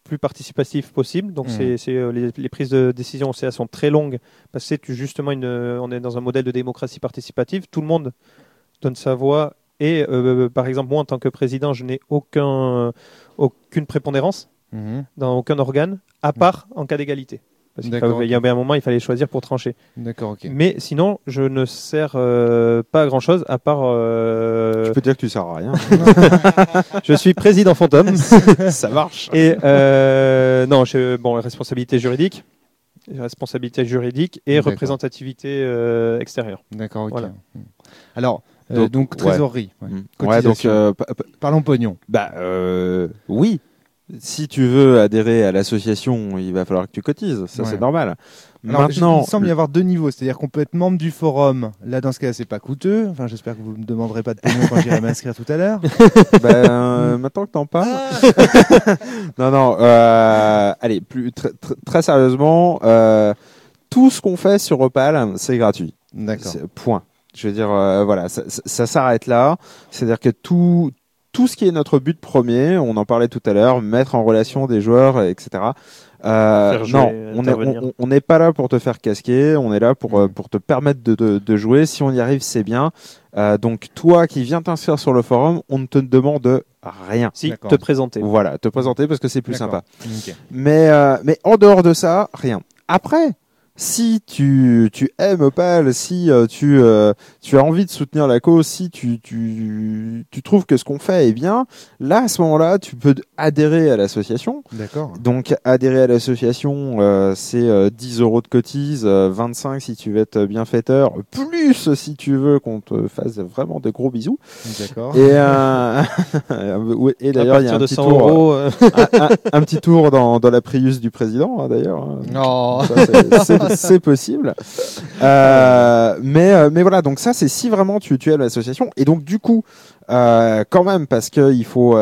plus participatif possible. Donc les prises de décision au CA sont très longues parce que justement on est dans un modèle de démocratie participative. Tout le monde donne sa voix et par exemple moi en tant que président je n'ai aucune prépondérance dans aucun organe à part en cas d'égalité. Parce qu'il y avait un moment, il fallait choisir pour trancher. D'accord, ok. Mais sinon, je ne sers pas à grand-chose, à part... Je peux dire que tu sers à rien. Je suis président fantôme. Ça marche. Et responsabilité juridique et représentativité extérieure. D'accord, ok. Voilà. Alors, donc trésorerie. Parlons pognon. Oui. Si tu veux adhérer à l'association, il va falloir que tu cotises. Ça, c'est normal. Alors, maintenant, il semble y avoir deux niveaux. C'est-à-dire qu'on peut être membre du forum. Là, dans ce cas, c'est pas coûteux. Enfin, j'espère que vous me demanderez pas de pognon quand j'irai m'inscrire tout à l'heure. Maintenant que t'en parles. Non. Allez, très sérieusement, tout ce qu'on fait sur Opal, c'est gratuit. D'accord. Point. Je veux dire, voilà, ça s'arrête là. C'est-à-dire que tout ce qui est notre but premier, on en parlait tout à l'heure, mettre en relation des joueurs, etc. On n'est pas là pour te faire casquer, on est là pour te permettre de jouer. Si on y arrive, c'est bien. Donc toi qui viens t'inscrire sur le forum, on ne te demande rien. Si, te présenter. Voilà, te présenter parce que c'est plus sympa. Okay. Mais en dehors de ça, rien. Après, si tu aimes Opal, si tu as envie de soutenir la cause, si tu trouves que ce qu'on fait est bien, là à ce moment-là, tu peux adhérer à l'association. D'accord. Donc adhérer à l'association, c'est 10 € de cotise, 25 si tu veux être bienfaiteur, plus si tu veux qu'on te fasse vraiment des gros bisous. D'accord. Et d'ailleurs il y a un petit tour, un petit tour dans la Prius du président, hein, d'ailleurs. Oh. C'est possible. Mais voilà, donc ça c'est si vraiment tu aimes l'association. Et donc du coup, quand même, parce que il faut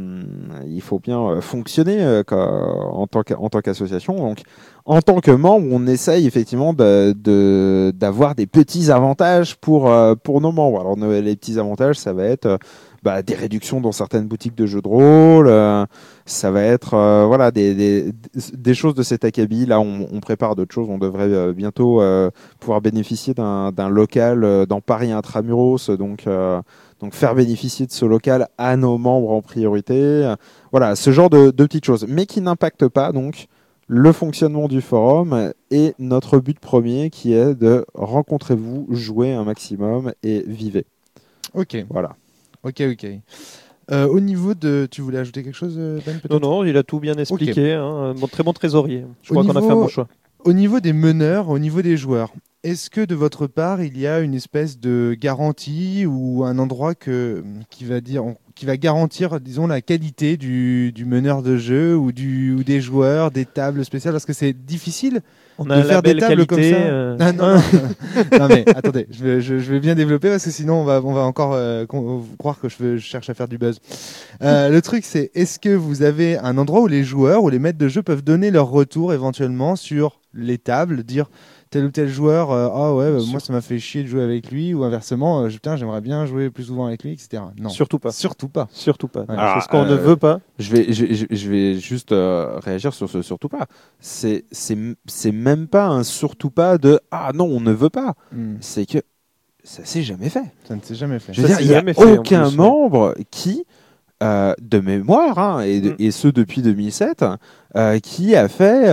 bien fonctionner en tant qu'association. Donc en tant que membre, on essaye effectivement d'avoir des petits avantages pour nos membres. Alors les petits avantages, ça va être des réductions dans certaines boutiques de jeux de rôle, ça va être voilà des choses de cet acabit. Là, on prépare d'autres choses. On devrait bientôt pouvoir bénéficier d'un local dans Paris Intramuros, donc faire bénéficier de ce local à nos membres en priorité. Voilà, ce genre de petites choses, mais qui n'impactent pas donc le fonctionnement du forum et notre but premier qui est de rencontrez-vous, jouer un maximum et vivez. Ok. Voilà. Ok. Au niveau de... Tu voulais ajouter quelque chose, Ben, peut-être ? Non, il a tout bien expliqué. Okay. Hein. Très bon trésorier. Je crois qu'on a fait un bon choix. Au niveau des meneurs, au niveau des joueurs, est-ce que de votre part, il y a une espèce de garantie ou un endroit qui va garantir, disons, la qualité du meneur de jeu ou des joueurs, des tables spéciales ? Parce que c'est difficile de faire des tables comme ça. Non, mais attendez, je vais bien développer parce que sinon on va encore croire que je cherche à faire du buzz. Le truc, c'est est-ce que vous avez un endroit où les joueurs ou les maîtres de jeu peuvent donner leur retour éventuellement sur les tables, dire tel ou tel joueur, moi ça m'a fait chier de jouer avec lui, ou inversement, j'aimerais bien jouer plus souvent avec lui, etc. Non, surtout pas. Ouais. Alors, c'est ce qu'on ne veut pas. Je vais juste réagir sur ce surtout pas. C'est même pas un surtout pas de non, on ne veut pas. C'est que ça s'est jamais fait. Ça ne s'est jamais fait. Je veux dire, il y a aucun membre qui de mémoire, et ce depuis 2007, qui a fait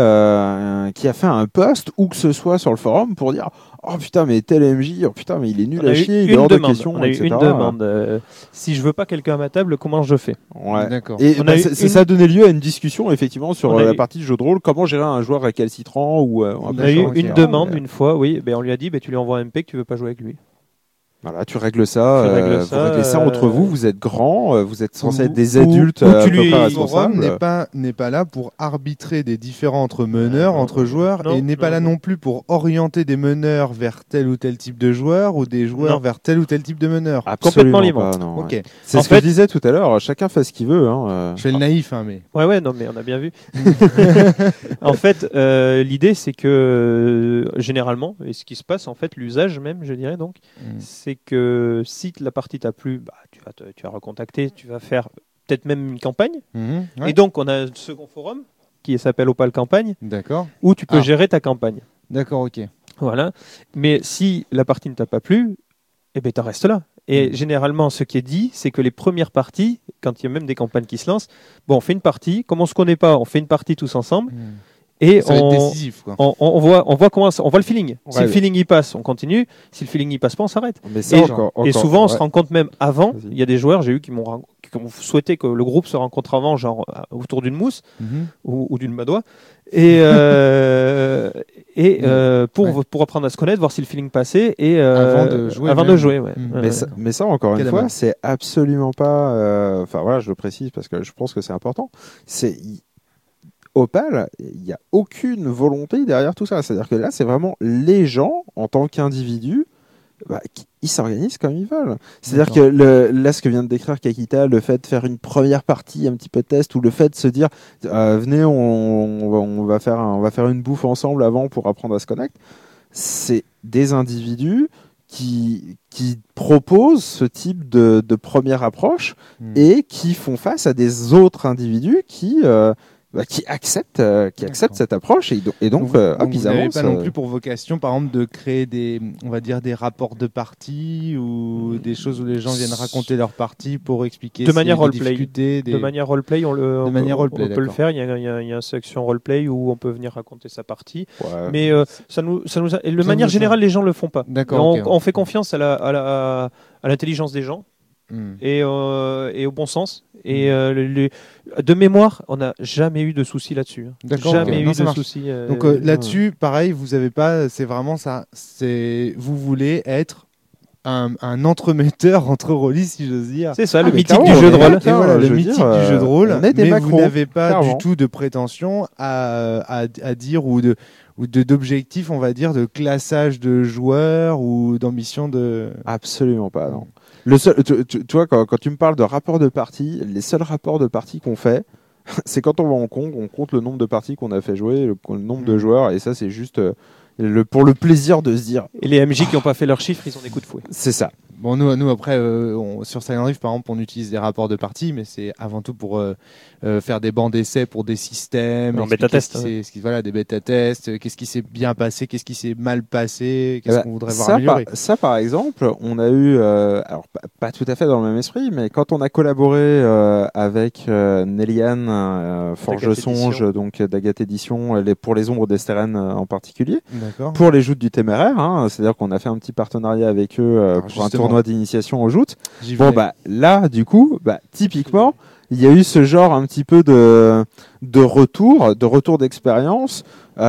un post où que ce soit sur le forum pour dire oh putain mais tel MJ, oh putain mais il est nul à chier, il est hors de question, on a eu une demande. Si je veux pas quelqu'un à ma table, comment je fais ? Ouais. D'accord. Et ça a donné lieu à une discussion effectivement sur la partie jeu de rôle, comment gérer un joueur récalcitrant ou on a eu une demande une fois, oui, on lui a dit tu lui envoies un MP que tu veux pas jouer avec lui. Voilà, tu règles ça, vous réglez ça entre vous êtes grands, vous êtes censés être des adultes Le forum n'est pas là pour arbitrer des différends entre meneurs, entre joueurs, et n'est pas là non plus pour orienter des meneurs vers tel ou tel type de joueur ou des joueurs vers tel ou tel type de meneur. Complètement libre. Okay. C'est ce que je disais tout à l'heure, chacun fait ce qu'il veut. Je fais le naïf, mais... Ouais, non, mais on a bien vu. En fait, l'idée, c'est que généralement, et ce qui se passe, en fait, l'usage même, je dirais donc, c'est que si la partie t'a plu, tu vas recontacter, tu vas faire peut-être même une campagne. Ouais. Et donc, on a un second forum qui s'appelle Opal Campagne. D'accord. Où tu peux gérer ta campagne. D'accord, ok. Voilà. Mais si la partie ne t'a pas plu, eh ben, t'en restes là. Et généralement, ce qui est dit, c'est que les premières parties, quand il y a même des campagnes qui se lancent, bon, on fait une partie, comme on se connaît pas, on fait une partie tous ensemble. Et ça va être décisif, quoi. On voit comment on voit le feeling. Ouais, Si le feeling y passe, on continue. Si le feeling y passe pas, on s'arrête. Mais ça, Et souvent, on se rend compte même avant. Vas-y. Il y a des joueurs, j'ai eu qui ont souhaité que le groupe se rencontre avant, genre autour d'une mousse ou d'une madoie, et pour apprendre à se connaître, voir si le feeling passait et avant de jouer. Ouais. Mais ça, encore une fois, c'est absolument pas. Enfin voilà, je le précise parce que je pense que c'est important. Opal, il n'y a aucune volonté derrière tout ça. C'est-à-dire que là, c'est vraiment les gens, en tant qu'individus, ils s'organisent comme ils veulent. C'est-à-dire que là, ce que vient de décrire Kakita, le fait de faire une première partie, un petit peu de test, ou le fait de se dire venez, on va faire une bouffe ensemble avant pour apprendre à se connecter, c'est des individus qui proposent ce type de première approche et qui font face à des autres individus qui acceptent cette approche et donc vous ils n'avez avancent. pas non plus pour vocation, par exemple, de créer des rapports de partie ou des choses où les gens viennent raconter leur partie pour expliquer de manière roleplay. De manière roleplay, on peut le faire. Il y a une section roleplay où on peut venir raconter sa partie. Ouais. Mais de manière générale, les gens le font pas. On fait confiance à l'intelligence des gens. Et au bon sens. Et de mémoire, on n'a jamais eu de soucis là-dessus. Jamais eu de soucis. Donc là-dessus, pareil, vous avez pas. C'est vraiment ça. Vous voulez être un entremetteur entre rôlistes, si j'ose dire. C'est ça, le mythique du jeu de rôle. Le mythique du jeu de rôle. Mais macros, vous n'avez pas clairement. du tout de prétention à dire ou d'objectif, on va dire, de classage de joueurs ou d'ambition de. Absolument pas, non. Le seul, tu vois, quand tu me parles de rapport de partie, les seuls rapports de partie qu'on fait, c'est quand on va en compte, on compte le nombre de parties qu'on a fait jouer, le nombre de joueurs, et ça, c'est juste pour le plaisir de se dire. Et les MJ qui n'ont pas fait leurs chiffres, ils ont des coups de fouet. C'est ça. Bon, nous après, sur Silent Rift, par exemple, on utilise des rapports de partie, mais c'est avant tout pour faire des bancs d'essai pour des systèmes. En bêta-test. Voilà, des bêta-tests. Qu'est-ce qui s'est bien passé, qu'est-ce qui s'est mal passé, qu'est-ce qu'on voudrait voir améliorer. Ça, par exemple, on a eu, alors pas tout à fait dans le même esprit, mais quand on a collaboré avec Néliane, Forge Songe, donc d'Agathe Édition, pour les ombres d'Esteren en particulier, pour les joutes du Téméraire, c'est-à-dire qu'on a fait un petit partenariat avec eux pour un tournoi d'initiation aux joutes. Bon, là, du coup, typiquement, il y a eu ce genre un petit peu de retour d'expérience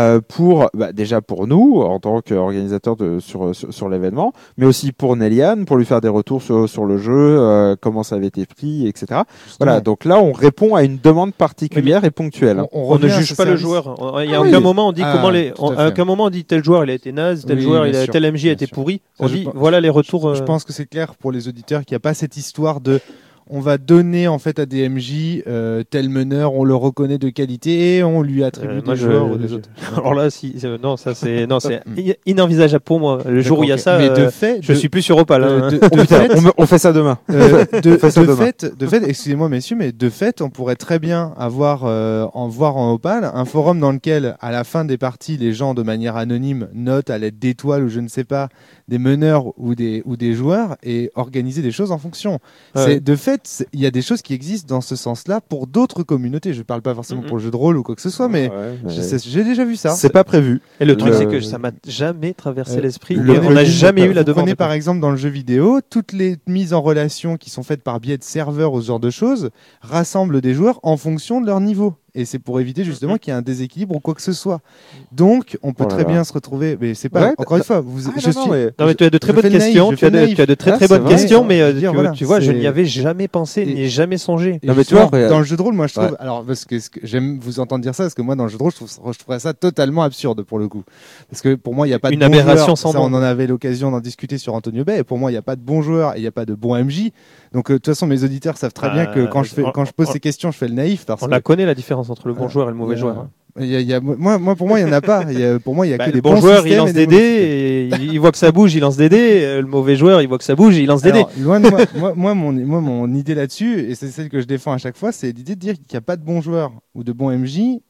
déjà pour nous en tant qu'organisateurs sur l'événement, mais aussi pour Néliane, pour lui faire des retours sur le jeu, comment ça avait été pris, etc. Voilà, donc là on répond à une demande particulière et ponctuelle. On ne juge pas le joueur. Il y a aucun moment on dit à aucun moment on dit tel joueur il a été naze, tel joueur tel MJ a été pourri. On dit voilà les retours. Je pense que c'est clair pour les auditeurs qu'il n'y a pas cette histoire de on va donner en fait à des MJ tel meneur, on le reconnaît de qualité et on lui attribue des joueurs ou des autres. Alors là, c'est inenvisageable pour moi. Le jour où il y a ça, mais de fait, je suis plus sur Opal. On fait ça demain. De fait, excusez-moi messieurs, mais de fait, on pourrait très bien voir en Opal un forum dans lequel, à la fin des parties, les gens de manière anonyme notent à l'aide d'étoiles ou je ne sais pas des meneurs ou des joueurs et organiser des choses en fonction. C'est de fait. Il y a des choses qui existent dans ce sens-là pour d'autres communautés. Je ne parle pas forcément pour le jeu de rôle ou quoi que ce soit, mais j'ai déjà vu ça. C'est pas prévu. Et le truc, c'est que ça m'a jamais traversé l'esprit. On n'a jamais eu la demande. Prenez par exemple dans le jeu vidéo, toutes les mises en relation qui sont faites par biais de serveurs ou ce genre de choses rassemblent des joueurs en fonction de leur niveau. Et c'est pour éviter justement qu'il y ait un déséquilibre ou quoi que ce soit. Donc, on peut très bien se retrouver. Mais c'est pas encore une fois. Non, mais tu as de très bonnes questions. Tu as de très bonnes questions, mais tu vois, je n'y avais jamais pensé, n'y ai jamais songé. Non, mais tu vois, dans le jeu de rôle, moi, je trouve. Alors, parce que j'aime vous entendre dire ça, parce que moi, dans le jeu de rôle, je trouverais ça totalement absurde pour le coup. Parce que pour moi, il n'y a pas de bon joueur. Ça, on en avait l'occasion d'en discuter sur Antonio Bay. Et pour moi, il n'y a pas de bon joueur et il n'y a pas de bon MJ. Donc, de toute façon, mes auditeurs savent très bien que quand je pose ces questions, je fais le naïf. On la connaît la différence entre le bon joueur et le mauvais joueur. Pour moi, il n'y en a pas. Pour moi, il y a que des bons joueurs. Il lance des dés et il voit que ça bouge, il lance des dés. Le mauvais joueur, il voit que ça bouge, il lance des dés. Loin de moi, mon idée là-dessus, et c'est celle que je défends à chaque fois, c'est l'idée de dire qu'il n'y a pas de bon joueur ou de bon MJ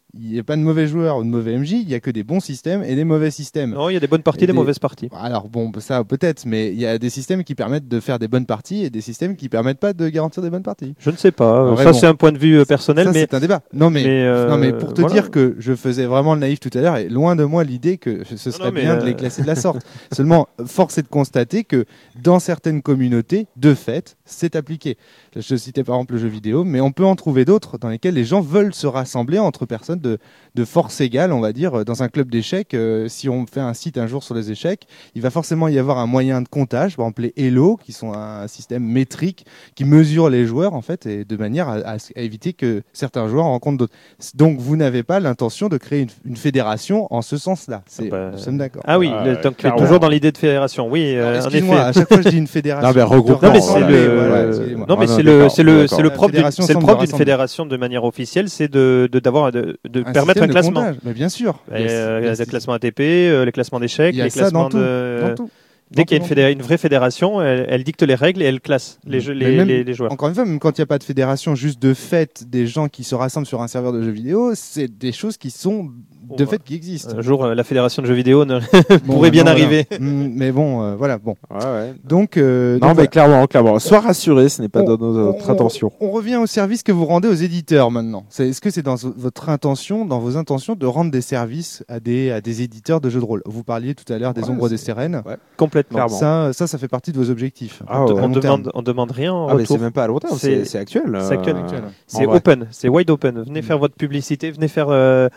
Il n'y a pas de mauvais joueurs ou de mauvais MJ, il n'y a que des bons systèmes et des mauvais systèmes. Non, il y a des bonnes parties et des mauvaises parties. Alors bon, ça peut-être, mais il y a des systèmes qui permettent de faire des bonnes parties et des systèmes qui permettent pas de garantir des bonnes parties. Je ne sais pas. Ça, c'est un point de vue personnel. Ça, mais c'est un débat. Non, mais pour te dire que je faisais vraiment le naïf tout à l'heure, et loin de moi l'idée que ce serait bien de les classer de la sorte. Seulement, force est de constater que dans certaines communautés, de fait, c'est appliqué. Je citais par exemple le jeu vidéo, mais on peut en trouver d'autres dans lesquels les gens veulent se rassembler entre personnes de force égale, on va dire. Dans un club d'échecs, si on fait un site un jour sur les échecs, il va forcément y avoir un moyen de comptage, par exemple les Elo, qui sont un système métrique qui mesure les joueurs en fait, et de manière à éviter que certains joueurs rencontrent d'autres. Donc vous n'avez pas l'intention de créer une fédération en ce sens-là. Nous sommes d'accord. Ah oui, donc tu es toujours dans l'idée de fédération. Oui, en effet. À chaque fois je dis une fédération. Non, mais regroupement. Non, mais c'est le propre d'une fédération de manière officielle, c'est de permettre un classement. Mais bien sûr. Les classements ATP, les classements d'échecs, les classements de. Dès qu'il y a une vraie fédération, elle dicte les règles et elle classe les joueurs. Encore une fois, même quand il n'y a pas de fédération, juste de fait, des gens qui se rassemblent sur un serveur de jeux vidéo, c'est des choses qui sont de fait qui existent. Un jour, la fédération de jeux vidéo pourrait bien arriver. Mais bon, voilà. Bon. Ouais. Donc, mais clairement. Sois rassuré, ce n'est pas dans notre intention. On revient au service que vous rendez aux éditeurs maintenant. Est-ce que c'est dans vos intentions de rendre des services à des éditeurs de jeux de rôle? Vous parliez tout à l'heure des Ombres des Sérènes. Ouais. Complètement. Ça fait partie de vos objectifs. On demande rien en retour. Mais c'est même pas à long terme, c'est actuel. C'est actuel. C'est open, c'est wide open. Venez faire votre publicité, venez faire.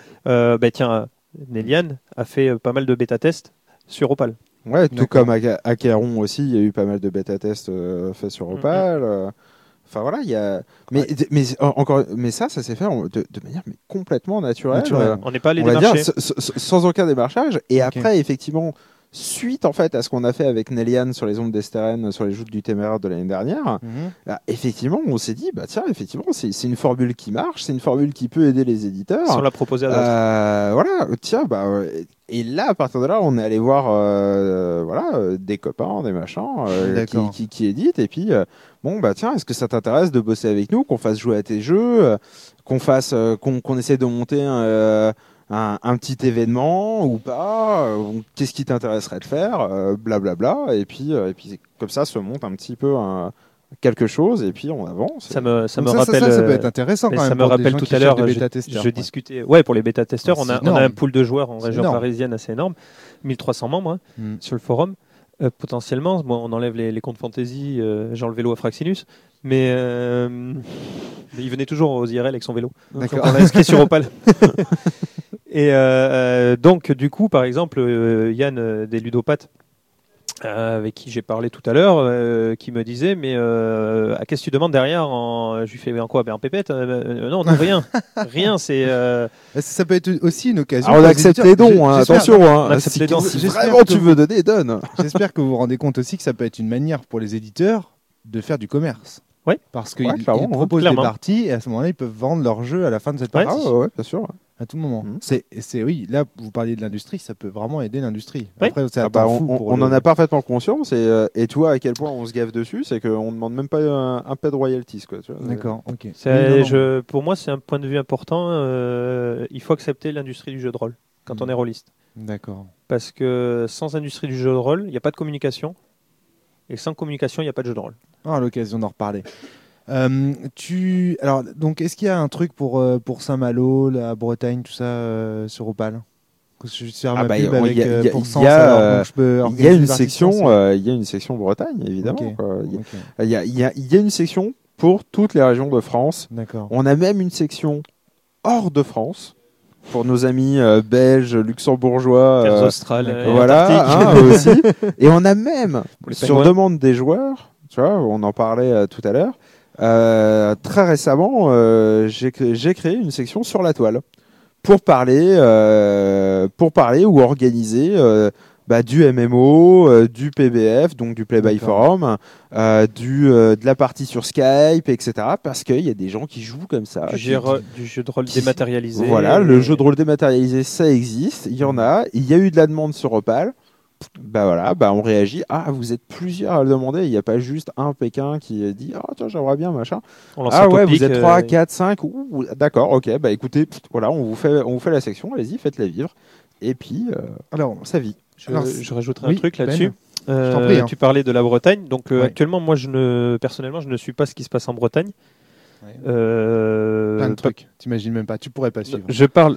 Néliane a fait pas mal de bêta-tests sur Opal. Ouais, tout comme Acheron aussi, il y a eu pas mal de bêta-tests faits sur Opal. Enfin voilà, il y a. Mais ça s'est fait de manière complètement naturelle. On n'est pas allé démarcher. Sans aucun démarchage. Et après, effectivement. Suite en fait à ce qu'on a fait avec Néliane sur les Ombres d'Estérène, sur les joutes du Téméraire de l'année dernière, effectivement on s'est dit effectivement c'est une formule qui marche, c'est une formule qui peut aider les éditeurs. Si on l'a proposé à d'autres. Et là à partir de là on est allé voir des copains, des machins qui éditent et puis est-ce que ça t'intéresse de bosser avec nous, qu'on fasse jouer à tes jeux, qu'on essaie de monter un petit événement ou pas, qu'est-ce qui t'intéresserait de faire, blablabla, et puis comme ça se monte un petit peu quelque chose et puis on avance. Ça me rappelle. Ça peut être intéressant quand même. Ça me rappelle tout à l'heure. Je discutais. Ouais, pour les bêta-testeurs, on a un pool de joueurs en région parisienne assez énorme, 1300 membres sur le forum. Potentiellement, on enlève les comptes fantasy, j'ai enlevé vélo à Fraxinus, mais il venait toujours aux IRL avec son vélo. D'accord. On a inscrit sur Opal. Et donc, du coup, par exemple, Yann des Ludopathes, avec qui j'ai parlé tout à l'heure, qui me disait mais qu'est-ce que tu demandes derrière je lui fais en quoi, en pépette, non rien. C'est ça peut être aussi une occasion. Alors on accepte les dons, attention, on accepte les dons. Si vraiment tu veux donner, donne. J'espère que vous vous rendez compte aussi que ça peut être une manière pour les éditeurs de faire du commerce. Oui. Parce qu'ils proposent des parties et à ce moment-là ils peuvent vendre leur jeu à la fin de cette partie. Ouais, bien sûr. À tout moment. Oui, là, vous parliez de l'industrie, ça peut vraiment aider l'industrie. Oui. Après, on en a parfaitement conscience et tu vois à quel point on se gaffe dessus, c'est qu'on ne demande même pas un peu de royalties. D'accord, ok. Pour moi, c'est un point de vue important. Il faut accepter l'industrie du jeu de rôle quand on est rôliste. D'accord. Parce que sans industrie du jeu de rôle, il n'y a pas de communication. Et sans communication, il n'y a pas de jeu de rôle. À l'occasion d'en reparler. Alors, donc, est-ce qu'il y a un truc pour Saint-Malo, la Bretagne, tout ça sur Opal? Je vais faire ma pub avec il y a une section Bretagne, évidemment. Il y a une section pour toutes les régions de France. D'accord. On a même une section hors de France pour nos amis belges, luxembourgeois, terres australes, aussi. Et on a même, sur demande des joueurs, tu vois, on en parlait tout à l'heure, très récemment, j'ai créé une section sur la toile pour parler ou organiser du MMO, du PBF, donc du Play by Forum, de la partie sur Skype, etc. Parce qu'il y a des gens qui jouent comme ça. Du jeu de rôle dématérialisé. Voilà, le jeu de rôle dématérialisé, ça existe. Il y en a. Il y a eu de la demande sur Opal. bah voilà, bah on réagit. Ah, vous êtes plusieurs à le demander. Il n'y a pas juste un Pékin qui dit ah tiens j'aimerais bien machin. Ah ouais, vous êtes 3, 4, 5. D'accord, ok. Bah écoutez, voilà, on vous fait la section. Allez-y, faites-la vivre. Et puis alors ça vit. Je rajouterai un truc là-dessus. Je t'en prie, hein. Tu parlais de la Bretagne. Donc actuellement, moi, personnellement, je ne suis pas ce qui se passe en Bretagne. Ouais. Plein de trucs, t'imagines même pas, tu pourrais pas suivre. Je parle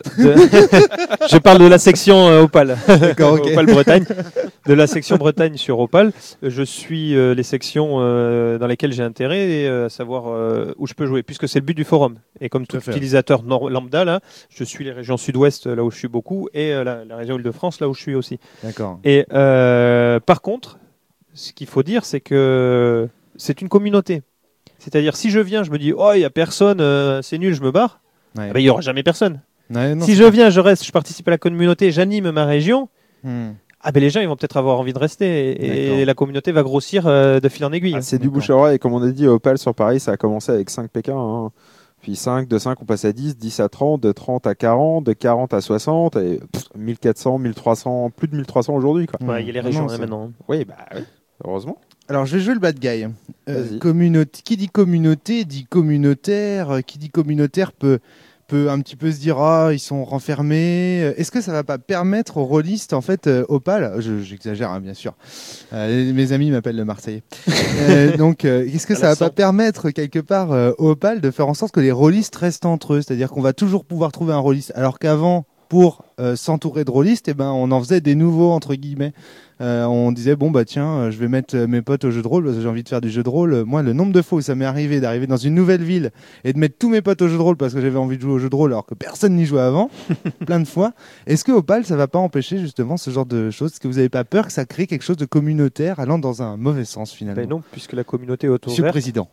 de la section Opal. D'accord, ok. Opal Bretagne, de la section Bretagne sur Opal. Je suis les sections dans lesquelles j'ai intérêt, à savoir où je peux jouer, puisque c'est le but du forum. Et comme tout utilisateur lambda, là, je suis les régions sud-ouest, là où je suis beaucoup, et la région Île-de-France, là où je suis aussi. D'accord. Et par contre, ce qu'il faut dire, c'est que c'est une communauté. C'est-à-dire, si je viens, je me dis, oh, il n'y a personne, c'est nul, je me barre, Ouais. il n'y aura jamais personne. Ouais, non, si je viens, je reste, je participe à la communauté, j'anime ma région, les gens ils vont peut-être avoir envie de rester et la communauté va grossir de fil en aiguille. C'est du bouche à oreille. Et comme on a dit, Opal sur Paris, ça a commencé avec 5 Pékins. Hein. Puis 5, de 5, on passe à 10, 10 à 30, de 30 à 40, de 40 à 60, et 1400, 1300, plus de 1300 aujourd'hui. Quoi. Il y a les régions maintenant. Oui, heureusement. Alors, je vais jouer le bad guy. Qui dit communauté dit communautaire. Qui dit communautaire peut un petit peu se dire ils sont renfermés. Est-ce que ça va pas permettre aux rôlistes, en fait, Opal, j'exagère hein, bien sûr, mes amis m'appellent le Marseillais, donc est-ce que ça va pas permettre quelque part aux Opal de faire en sorte que les rôlistes restent entre eux, c'est-à-dire qu'on va toujours pouvoir trouver un rôliste, alors qu'avant, pour s'entourer de rôlistes, on en faisait des nouveaux entre guillemets. On disait je vais mettre mes potes au jeu de rôle parce que j'ai envie de faire du jeu de rôle. Moi, le nombre de fois où ça m'est arrivé d'arriver dans une nouvelle ville et de mettre tous mes potes au jeu de rôle parce que j'avais envie de jouer au jeu de rôle alors que personne n'y jouait avant, plein de fois. Est-ce que Opal, ça va pas empêcher justement ce genre de choses? Est-ce que vous avez pas peur que ça crée quelque chose de communautaire allant dans un mauvais sens finalement? Non, puisque la communauté est ouverte. Monsieur le Président.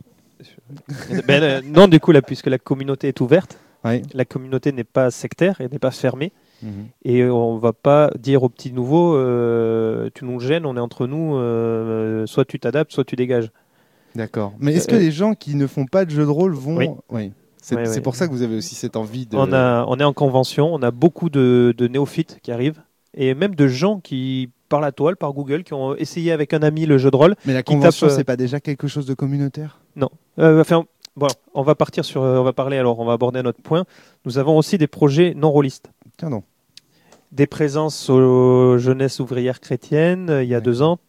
Non, du coup, puisque la communauté est ouverte, la communauté n'est pas sectaire et n'est pas fermée. Et on va pas dire aux petits nouveaux tu nous gênes, on est entre nous, soit tu t'adaptes, soit tu dégages. D'accord. Mais est-ce que les gens qui ne font pas de jeu de rôle vont... Oui. C'est pour ça que vous avez aussi cette envie de... On est en convention, on a beaucoup de néophytes qui arrivent, et même de gens qui, par la toile, par Google, qui ont essayé avec un ami le jeu de rôle. Mais la convention, c'est pas déjà quelque chose de communautaire? Non. On va partir sur... on va aborder un autre point. Nous avons aussi des projets non rôlistes. Tiens donc. Des présences aux jeunesses ouvrières chrétiennes il y a 2 ans,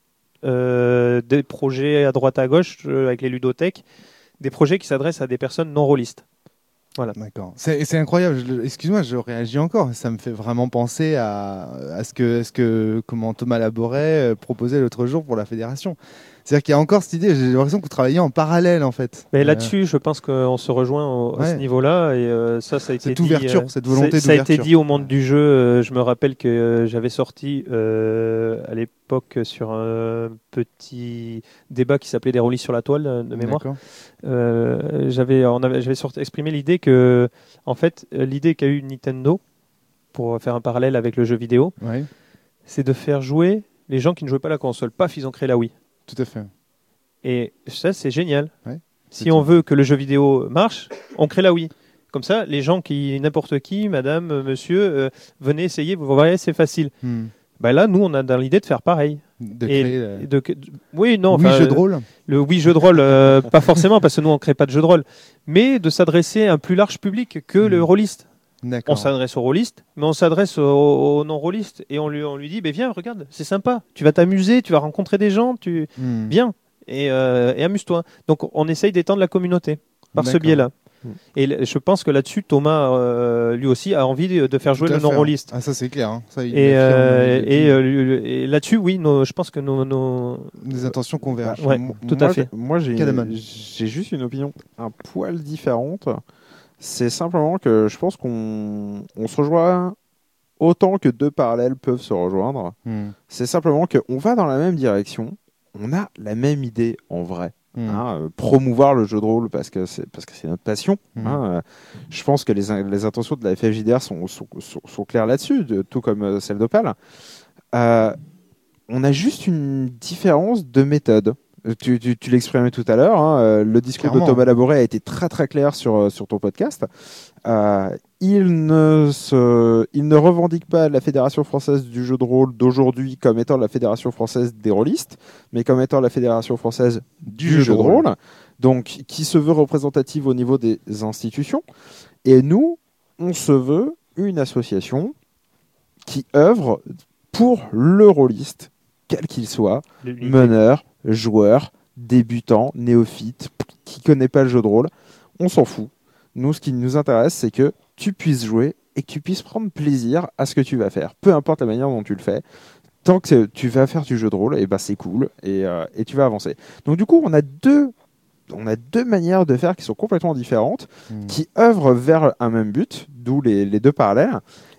des projets à droite à gauche avec les ludothèques, des projets qui s'adressent à des personnes non rôlistes. Voilà. D'accord. C'est incroyable. Excuse-moi, je réagis encore. Ça me fait vraiment penser à ce que comment Thomas Laboret proposait l'autre jour pour la fédération. C'est-à-dire qu'il y a encore cette idée, j'ai l'impression que vous travaillez en parallèle en fait. Mais là-dessus, je pense qu'on se rejoint à ce niveau-là et ça a été cette ouverture, cette volonté d'ouverture. Ça a été dit au monde du jeu. Je me rappelle que j'avais sorti à l'époque sur un petit débat qui s'appelait des rôlistes sur la toile de mémoire. J'avais exprimé l'idée que, en fait, l'idée qu'a eu Nintendo pour faire un parallèle avec le jeu vidéo, c'est de faire jouer les gens qui ne jouaient pas à la console. Paf, ils ont créé la Wii. Tout à fait. Et ça, c'est génial. Si on veut que le jeu vidéo marche, on crée la Wii. Comme ça, les gens n'importe qui, madame, monsieur, venez essayer, vous voyez, c'est facile. Là, nous, on a dans l'idée de faire pareil. Wii jeu de rôle. Le Wii jeu de rôle, pas forcément, parce que nous, on ne crée pas de jeu de rôle. Mais de s'adresser à un plus large public que le rôliste. On s'adresse aux rôlistes, mais on s'adresse aux non-rôlistes et on lui dit viens, regarde, c'est sympa, tu vas t'amuser, tu vas rencontrer des gens, viens et amuse-toi. Donc on essaye d'étendre la communauté par ce biais-là. Et je pense que là-dessus, Thomas, lui aussi, a envie de faire jouer le non-rôliste. Ah, ça c'est clair. Hein. Ça, et là-dessus, oui, je pense que les intentions convergent. Tout à fait. Moi, j'ai juste une opinion un poil différente. C'est simplement que je pense qu'on se rejoint autant que 2 parallèles peuvent se rejoindre. C'est simplement qu'on va dans la même direction, on a la même idée en vrai. Promouvoir le jeu de rôle parce que c'est notre passion. Je pense que les intentions de la FFJDR sont claires là-dessus, tout comme celle d'Opal. On a juste une différence de méthode. Tu l'exprimais tout à l'heure, hein, le discours Clairement. de Thomas Laboré a été très très clair sur ton podcast. Il ne revendique pas la Fédération française du jeu de rôle d'aujourd'hui comme étant la Fédération française des rôlistes, mais comme étant la Fédération française du jeu de rôle, donc qui se veut représentative au niveau des institutions. Et nous, on se veut une association qui œuvre pour le rôliste, quel qu'il soit, meneur, joueur, débutant, néophyte, qui connaît pas le jeu de rôle, on s'en fout. Nous, ce qui nous intéresse, c'est que tu puisses jouer et que tu puisses prendre plaisir à ce que tu vas faire. Peu importe la manière dont tu le fais, tant que tu vas faire du jeu de rôle, et ben c'est cool et tu vas avancer. Donc du coup, on a deux manières de faire qui sont complètement différentes, qui œuvrent vers un même but, d'où les deux parallèles.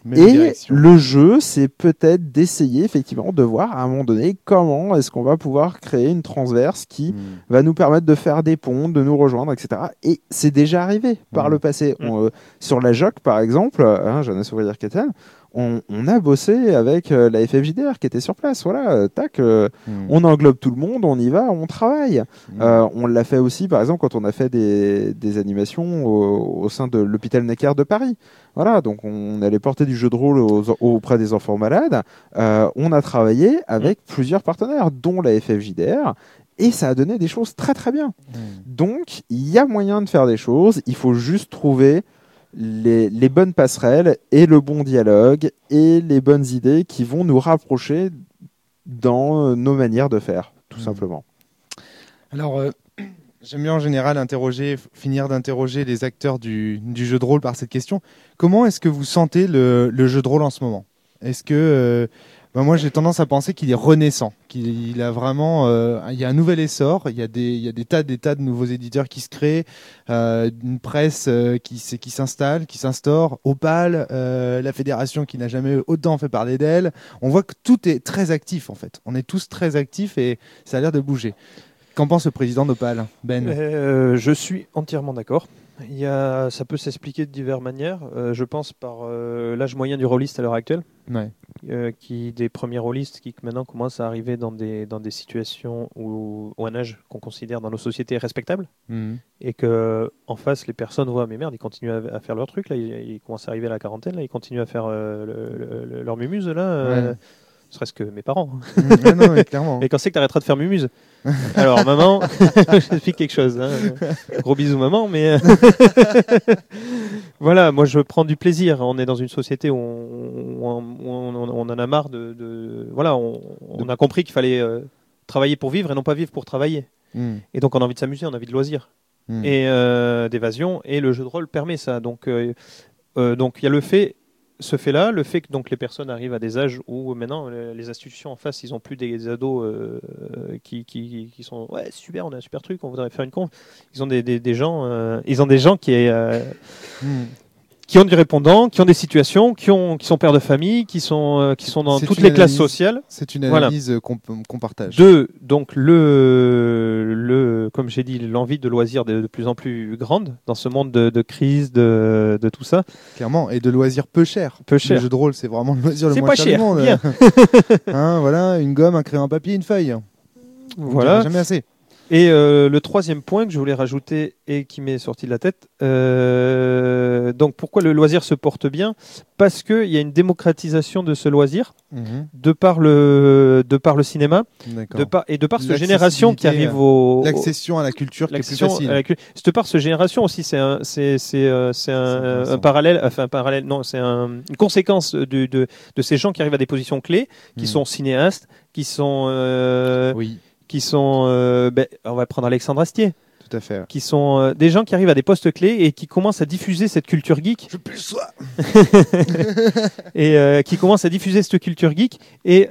Le jeu, c'est peut-être d'essayer effectivement de voir à un moment donné comment est-ce qu'on va pouvoir créer une transverse qui va nous permettre de faire des ponts, de nous rejoindre, etc. Et c'est déjà arrivé par le passé. Sur la JOC, par exemple, Jeunesse Ouvrière Chrétienne, on a bossé avec la FFJDR qui était sur place. Voilà, on englobe tout le monde, on y va, on travaille. On l'a fait aussi, par exemple, quand on a fait des animations au sein de l'hôpital Necker de Paris. Voilà, donc on allait porter du jeu de rôle auprès des enfants malades. On a travaillé avec plusieurs partenaires, dont la FFJDR, et ça a donné des choses très très bien. Donc, il y a moyen de faire des choses, il faut juste trouver les bonnes passerelles et le bon dialogue et les bonnes idées qui vont nous rapprocher dans nos manières de faire, tout simplement. Alors, j'aime bien en général finir d'interroger les acteurs du jeu de rôle par cette question. Comment est-ce que vous sentez le jeu de rôle en ce moment ? Est-ce que moi j'ai tendance à penser qu'il est renaissant, qu'il a vraiment, il y a un nouvel essor, il y a des tas de nouveaux éditeurs qui se créent, une presse qui s'installe, qui s'instaure, Opal, la fédération qui n'a jamais autant fait parler d'elle. On voit que tout est très actif en fait. On est tous très actifs et ça a l'air de bouger. Qu'en pense le président d'Opal, Ben ? Je suis entièrement d'accord. Ça peut s'expliquer de diverses manières. Je pense par l'âge moyen du rôliste à l'heure actuelle, des premiers rôlistes qui maintenant commencent à arriver dans des situations où un âge qu'on considère dans nos sociétés respectable, et que en face les personnes voient mais merde, ils continuent à faire leur truc là, ils commencent à arriver à la quarantaine là, ils continuent à faire leur mumuse là. Serait-ce que mes parents. Non, mais clairement. Et quand c'est que tu arrêteras de faire mumuse ? Alors, maman, je t'explique quelque chose. Hein. Gros bisous, maman, mais. Voilà, moi, je prends du plaisir. On est dans une société où on en a marre voilà, on a compris qu'il fallait travailler pour vivre et non pas vivre pour travailler. Et donc, on a envie de s'amuser, on a envie de loisirs et d'évasion. Et le jeu de rôle permet ça. Donc, il y a ce fait-là, le fait que donc les personnes arrivent à des âges où maintenant les institutions en face, ils n'ont plus des ados qui sont ouais c'est super, on a un super truc, on voudrait faire une conf. Ils ont des gens qui ont des répondants, qui ont des situations, qui sont pères de famille, qui sont dans toutes les classes sociales. C'est une analyse qu'on partage. Donc comme j'ai dit, l'envie de loisirs de plus en plus grande dans ce monde de crise, de tout ça. Clairement, et de loisirs peu chers. Peu cher. Le jeu de rôle, c'est vraiment le loisir le c'est moins pas cher du monde. Bien. Voilà, une gomme, un crayon à papier, une feuille. Voilà. Jamais assez. Et le troisième point que je voulais rajouter et qui m'est sorti de la tête, donc pourquoi le loisir se porte bien ? Parce qu'il y a une démocratisation de ce loisir de par le cinéma, de par cette génération qui arrive l'accession à la culture qui est plus facile. De par cette génération aussi, c'est un parallèle, enfin un parallèle, non, c'est une conséquence de ces gens qui arrivent à des positions clés, qui sont cinéastes, qui sont qui sont, on va prendre Alexandre Astier. Tout à fait. Qui sont des gens qui arrivent à des postes clés et qui commencent à diffuser cette culture geek. Je plus sois. Et qui commencent à diffuser cette culture geek. Et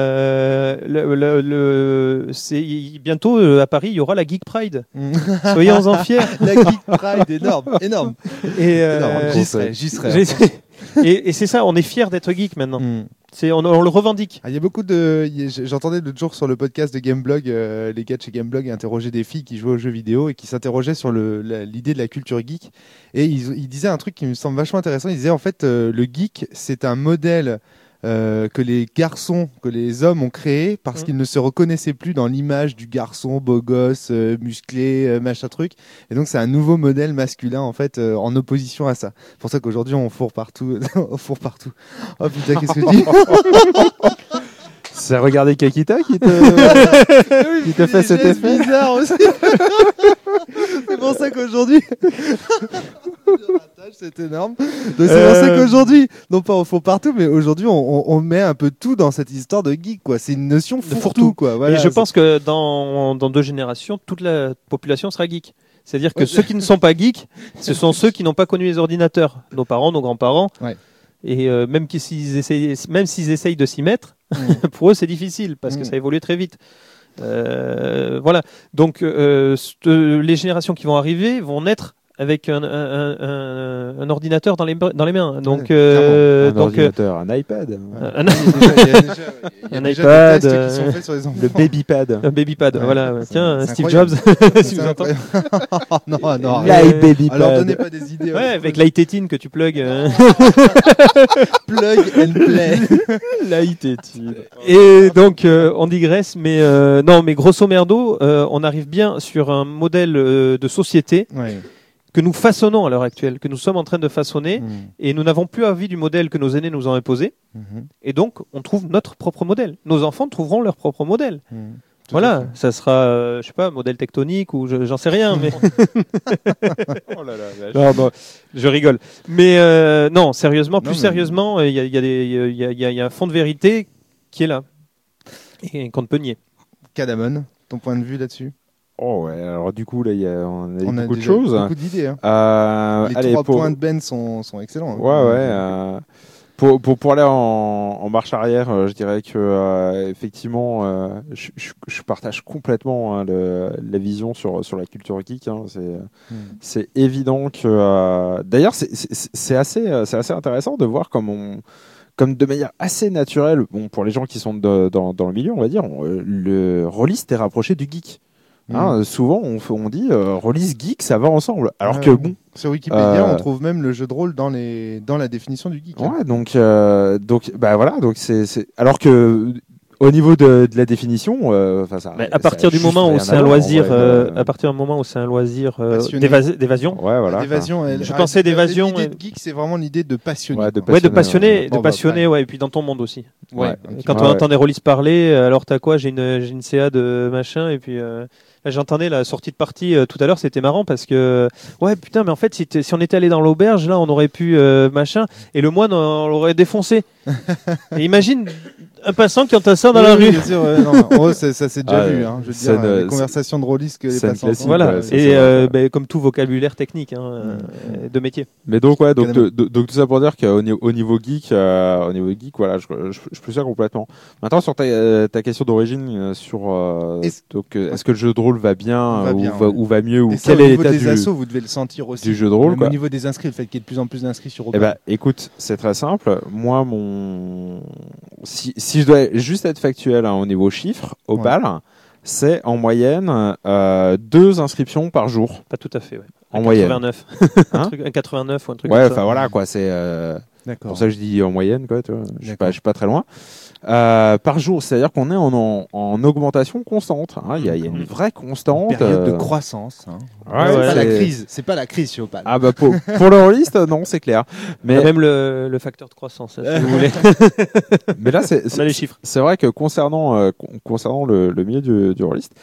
bientôt à Paris, il y aura la Geek Pride. Soyons-en fiers. La Geek Pride, énorme. Et j'y serai. Et c'est ça, on est fiers d'être geek maintenant. On le revendique. Il y a beaucoup j'entendais l'autre jour sur le podcast de Gameblog, les gars de chez Gameblog interrogeaient des filles qui jouaient aux jeux vidéo et qui s'interrogeaient sur l'idée de la culture geek. Et ils disaient un truc qui me semble vachement intéressant. Ils disaient en fait, le geek, c'est un modèle que les hommes ont créé parce qu'ils ne se reconnaissaient plus dans l'image du garçon beau gosse, musclé, machin truc. Et donc c'est un nouveau modèle masculin en fait en opposition à ça. C'est pour ça qu'aujourd'hui on fourre partout, on fourre partout. Oh putain, qu'est-ce que je dis? C'est regarder Kakita qui te fait cet effet. C'est bizarre aussi. C'est pour ça qu'aujourd'hui. C'est énorme. Donc c'est pour ça qu'aujourd'hui, non pas on fourre partout, mais aujourd'hui on met un peu tout dans cette histoire de geek, quoi. C'est une notion fourre-tout, quoi. Voilà, et je pense que dans 2 générations, toute la population sera geek. C'est-à-dire que ceux qui ne sont pas geeks, ce sont ceux qui n'ont pas connu les ordinateurs. Nos parents, nos grands-parents. Ouais. Et même s'ils essayent de s'y mettre, pour eux c'est difficile parce que ça évolue très vite. Voilà. Donc les générations qui vont arriver vont naître avec un ordinateur dans les mains. Donc, un ordinateur, un iPad. Un iPad. Le babypad. Un babypad, voilà. Tiens, Steve Jobs, si vous entendez. Non. Babypad. Alors, donnez pas des idées. Ouais, avec l'iTétine que tu plugs. Plug and play. L'iTétine. Et donc, on digresse, mais non, mais grosso merdo, on arrive bien sur un modèle de société. Ouais. Que nous façonnons à l'heure actuelle, que nous sommes en train de façonner, et nous n'avons plus envie du modèle que nos aînés nous ont imposé, et donc on trouve notre propre modèle. Nos enfants trouveront leur propre modèle. Voilà, ça sera, je sais pas, modèle tectonique ou j'en sais rien, mais oh là là, non, je rigole. Mais non, sérieusement, plus sérieusement, il y a un fond de vérité qui est là et qu'on ne peut nier. Kadamon, ton point de vue là-dessus? Oh ouais, alors du coup là on a beaucoup de choses, beaucoup d'idées. Hein. Les 3 points de Ben sont excellents. Ouais. Pour aller en marche arrière, je dirais que effectivement, je partage complètement la vision sur la culture geek. Hein. C'est évident que d'ailleurs c'est assez intéressant de voir comme de manière assez naturelle, bon pour les gens qui sont dans le milieu, on va dire, le rôliste est rapproché du geek. Souvent on dit release geek ça va ensemble alors que bon sur Wikipédia on trouve même le jeu de rôle dans la définition du geek. Ouais, donc bah voilà, donc c'est alors que au niveau de la définition à partir du moment où c'est un loisir à partir du moment où c'est un loisir d'évasion. Ouais, voilà. Je pensais d'évasion. L'idée de geek c'est vraiment l'idée de passionner. Ouais, de passionner ouais, et puis dans ton monde aussi. Ouais. Quand on entend des rôlistes parler, alors t'as quoi? J'ai une CA de machin et puis j'entendais la sortie de partie tout à l'heure, c'était marrant parce que ouais putain mais en fait si on était allé dans l'auberge là on aurait pu machin et le moine on l'aurait défoncé. Et imagine un passant qui entend ça dans la rue. Bien sûr, ça c'est déjà vu. Hein, je veux dire, les conversations de rôlistes que les passants. Voilà. Et comme tout vocabulaire technique de métier. Mais donc tout ça pour dire qu'au niveau geek, voilà, je peux ça complètement. Maintenant sur ta question d'origine sur est-ce que le jeu de rôle va bien ou va mieux ou quel est l'état des assos, vous devez le sentir aussi. Du jeu de rôle. Au niveau des inscrits, le fait qu'il y ait de plus en plus d'inscrits sur Open. Eh ben, écoute, c'est très simple. Moi, si je dois juste être factuel au niveau chiffres, au BAL, c'est en moyenne 2 inscriptions par jour. Pas tout à fait, ouais. En moyenne. 89. Un 89 ou un truc comme ça. Ouais, enfin voilà, quoi. C'est pour ça que je dis en moyenne, quoi. Tu vois. Je suis pas très loin. Par jour, c'est-à-dire qu'on est en augmentation constante. Hein. Il y a une vraie constante. Une période de croissance. Hein. C'est pas la crise chez Opal. Ah bah pour le rôliste, non, c'est clair. Mais même le facteur de croissance, si vous voulez. Mais là, on a les chiffres. C'est vrai que concernant le milieu du rôliste,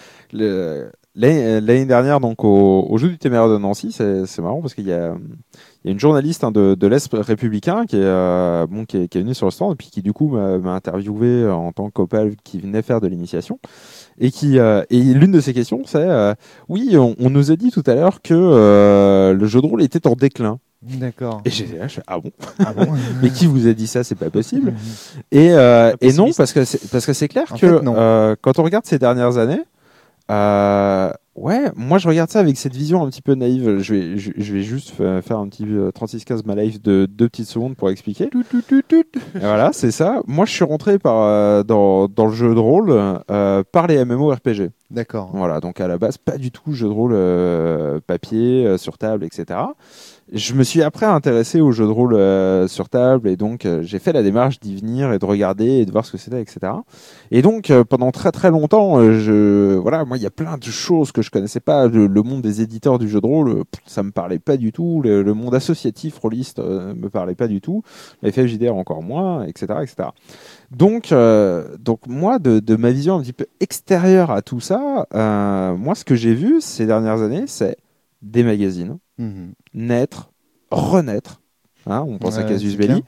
l'année dernière, donc au Jeu du Téméraire de Nancy, c'est marrant parce qu'il y a une journaliste de l'Est républicain qui est venue sur le stand et puis qui du coup m'a interviewé en tant qu'Opal qui venait faire de l'initiation et l'une de ses questions c'est oui on nous a dit tout à l'heure que le jeu de rôle était en déclin. D'accord. Et j'étais là, ah bon mais qui vous a dit ça? C'est pas possible. Et non parce que c'est clair que quand on regarde ces dernières années, Ouais, moi je regarde ça avec cette vision un petit peu naïve. Je vais juste faire un petit 36-15 ma life de 2 petites secondes pour expliquer. Et voilà, c'est ça. Moi je suis rentré dans le jeu de rôle par les MMORPG. D'accord. Voilà, donc à la base, pas du tout jeu de rôle papier, sur table, etc. Je me suis après intéressé au jeu de rôle sur table et donc j'ai fait la démarche d'y venir et de regarder et de voir ce que c'était, etc. Et donc pendant très très longtemps, voilà, moi il y a plein de choses que je connaissais pas. Le monde des éditeurs du jeu de rôle, ça me parlait pas du tout. Le monde associatif rôliste me parlait pas du tout. La FFJDR encore moins, etc., etc. Donc moi de ma vision un petit peu extérieure à tout ça, moi ce que j'ai vu ces dernières années, c'est des magazines naître, renaître. Hein, on pense à Casus Belli.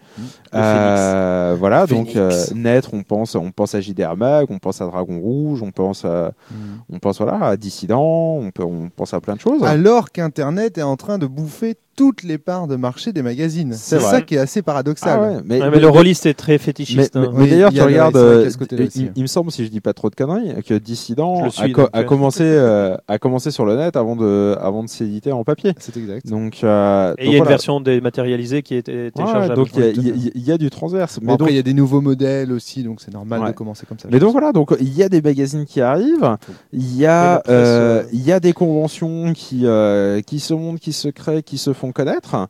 Voilà, Phoenix. Donc naître, on pense à JDR Mag, on pense à Dragon Rouge, on pense voilà, à Dissident, on pense à plein de choses. Alors qu'Internet est en train de bouffer toutes les parts de marché des magazines. C'est vrai. Ça qui est assez paradoxal. Ah ouais, mais le rôliste est très fétichiste. Mais d'ailleurs, tu regardes, il il me semble, si je dis pas trop de conneries, que Dissident a commencé sur le net avant de s'éditer en papier. C'est exact. Donc, et il y a une version dématérialisée qui est téléchargeable. Donc il y a du transverse. Mais après, il y a des nouveaux modèles aussi, donc c'est normal de commencer comme ça. Mais donc voilà, donc il y a des magazines qui arrivent, il y a des conventions qui se montent, qui se créent, qui se font connaître.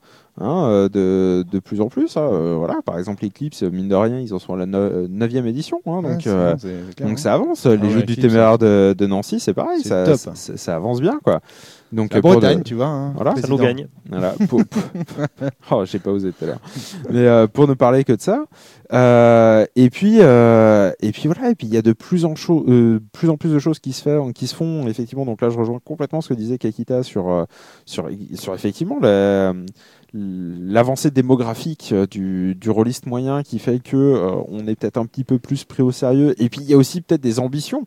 De plus en plus. Voilà, par exemple, Eclipse, mine de rien, ils en sont à la 9e édition. Donc ça avance. Les jeux du Téméraire de Nancy, c'est pareil. Ça avance bien, quoi. Donc, la Bretagne, tu vois. Voilà, ça nous gagne. Voilà, oh, j'ai pas osé tout à l'heure. Mais pour ne parler que de ça. Et puis voilà. Et puis il y a de plus en plus de choses qui se font. Effectivement, donc là, je rejoins complètement ce que disait Kakita sur effectivement l'avancée démographique du rôliste moyen qui fait que on est peut-être un petit peu plus pris au sérieux. Et puis il y a aussi peut-être des ambitions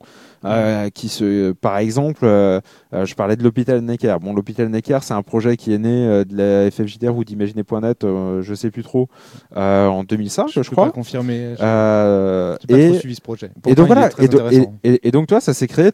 par exemple, je parlais de l'hôpital Necker. Bon, l'hôpital Necker, c'est un projet qui est né de la FFJDR ou d'Imaginer.net, je sais plus trop, en 2005, je crois. Je peux pas confirmer. J'ai pas trop suivi ce projet. Pourtant, et donc voilà. Et donc toi, ça s'est créé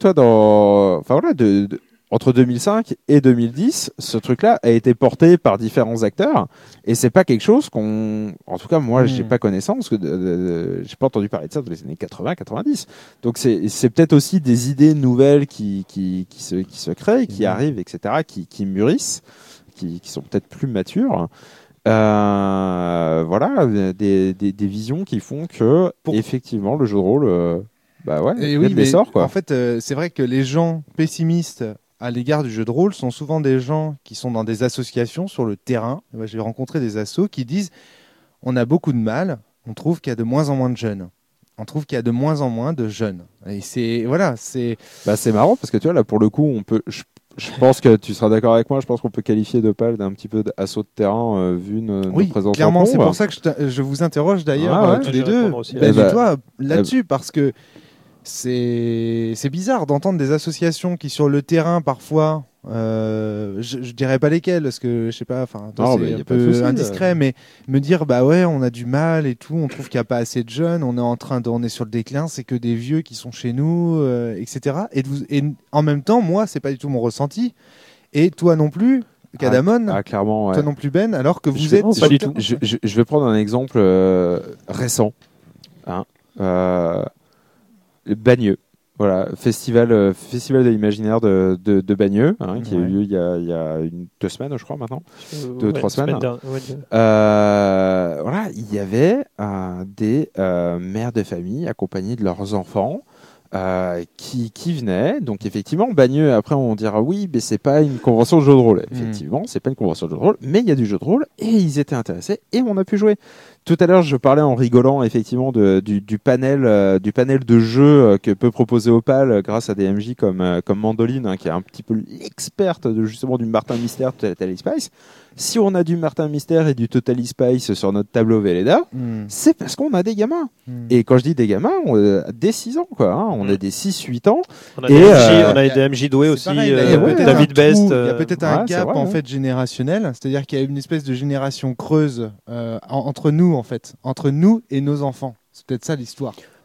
entre 2005 et 2010, ce truc-là a été porté par différents acteurs, et c'est pas quelque chose en tout cas moi, j'ai pas connaissance, j'ai pas entendu parler de ça dans les années 80-90. Donc c'est peut-être aussi des idées nouvelles qui se créent, qui arrivent, etc., qui mûrissent, qui sont peut-être plus matures. Voilà, des visions qui font que effectivement le jeu de rôle, l'essor, quoi. En fait, c'est vrai que les gens pessimistes à l'égard du jeu de rôle sont souvent des gens qui sont dans des associations sur le terrain. Moi, j'ai rencontré des assos qui disent on a beaucoup de mal, on trouve qu'il y a de moins en moins de jeunes. On trouve qu'il y a de moins en moins de jeunes. Et c'est marrant parce que tu vois là pour le coup je pense que tu seras d'accord avec moi. Je pense qu'on peut qualifier d'Opal d'un petit peu d'assaut de terrain vu nos présences. Clairement, c'est pour ça que je vous interroge d'ailleurs tous les deux. Toi là-dessus parce que c'est bizarre d'entendre des associations qui sur le terrain parfois, je dirais pas lesquelles parce que je sais pas, enfin c'est un peu indiscret, mais me dire bah ouais on a du mal et tout, on trouve qu'il y a pas assez de jeunes, on est sur le déclin, c'est que des vieux qui sont chez nous, etc. Et en même temps moi c'est pas du tout mon ressenti et toi non plus. Kadamon, clairement, ouais. Toi non plus Ben, alors que vous êtes pas du tout. Je vais prendre un exemple récent. Bagneux, voilà, festival de l'imaginaire de Bagneux, qui a eu lieu il y a 2 semaines, je crois maintenant, 2-3 semaines. Voilà, il y avait des mères de famille accompagnées de leurs enfants. Qui venaient, donc effectivement Bagneux, après on dira oui mais c'est pas une convention de jeu de rôle, effectivement c'est pas une convention de jeu de rôle, mais il y a du jeu de rôle et ils étaient intéressés et on a pu jouer. Tout à l'heure je parlais en rigolant effectivement du panel de jeux que peut proposer Opal grâce à des MJ comme Mandoline, qui est un petit peu l'experte justement du Martin Mystère de Totally Spice. Si on a du Martin Mystère et du Totally Spice sur notre tableau Velleda, c'est parce qu'on a des gamins. Et quand je dis des gamins, dès 6 ans, quoi. On a des 6-8 ans. On a des MJ doués aussi. Pareil, David Best. Il y a peut-être un gap en fait générationnel, c'est-à-dire qu'il y a une espèce de génération creuse entre nous en fait, entre nous et nos enfants. C'est peut-être ça l'histoire.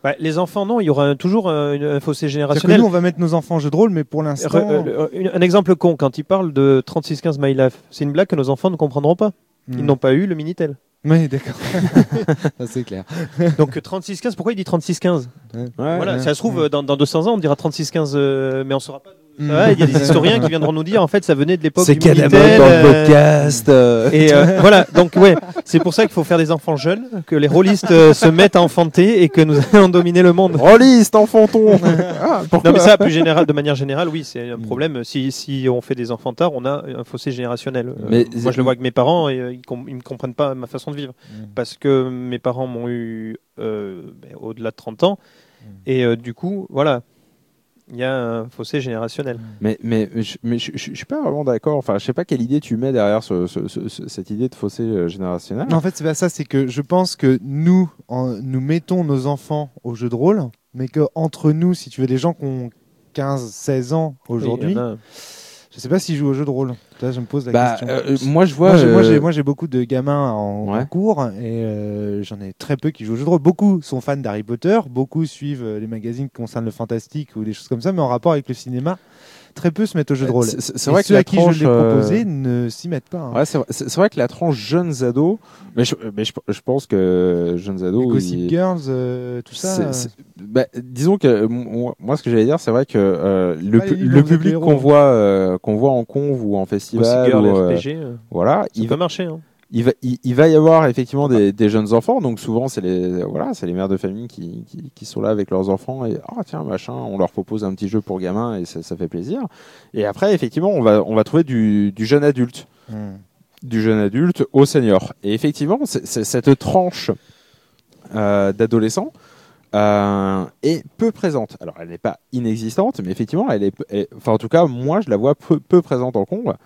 Les enfants, non, il y aura toujours un fossé C'est-à-dire générationnel. que nous, on va mettre nos enfants en jeu de rôle, mais pour l'instant... Un exemple con, quand il parle de 3615 My Life, c'est une blague que nos enfants ne comprendront pas. Ils n'ont pas eu le Minitel. Oui, d'accord. Ça, c'est clair. Donc 3615, pourquoi il dit 3615 Voilà, ça se trouve, dans 200 ans, on dira 3615, mais on ne saura pas. Il y a des historiens qui viendront nous dire, en fait, ça venait de l'époque du Minitel. C'est Cadamon dans le podcast. Et voilà, donc c'est pour ça qu'il faut faire des enfants jeunes, que les rôlistes se mettent à enfanter et que nous allons dominer le monde. Rôliste, enfantons. Non mais ça, de manière générale, oui, c'est un problème. Si on fait des enfants tard, on a un fossé générationnel. Moi, je le vois avec mes parents et ils me comprennent pas ma façon de vivre, parce que mes parents m'ont eu au-delà de 30 ans et du coup, voilà. Il y a un fossé générationnel. Mais je suis pas vraiment d'accord. Enfin, je sais pas quelle idée tu mets derrière cette idée de fossé générationnel. Non, en fait, c'est pas ça. C'est que je pense que nous mettons nos enfants au jeu de rôle, mais qu'entre nous, si tu veux, des gens qui ont 15-16 ans aujourd'hui, je sais pas s'ils jouent au jeu de rôle. Là, je me pose la question. Moi, je vois. Moi, j'ai beaucoup de gamins en cours et j'en ai très peu qui jouent au jeu de rôle. Beaucoup sont fans d'Harry Potter, beaucoup suivent les magazines qui concernent le fantastique ou des choses comme ça, mais en rapport avec le cinéma, très peu se mettent au jeu de rôle. C'est vrai que ceux à qui je l'ai proposé ne s'y mettent pas. Ouais, c'est vrai que la tranche jeunes ados, mais je pense que jeunes ados. Gossip Girls, tout ça. Disons que moi, ce que j'allais dire, c'est vrai que le public qu'on voit en conv ou en festival, Gossip Girl, RPG, voilà, il va marcher. Hein. Il va y avoir effectivement des jeunes enfants, donc souvent c'est les mères de famille qui sont là avec leurs enfants et tiens machin, on leur propose un petit jeu pour gamins et ça fait plaisir. Et après effectivement on va trouver du jeune adulte, du jeune adulte au senior. Et effectivement cette tranche d'adolescents est peu présente. Alors elle n'est pas inexistante, mais effectivement en tout cas moi je la vois peu présente en conv.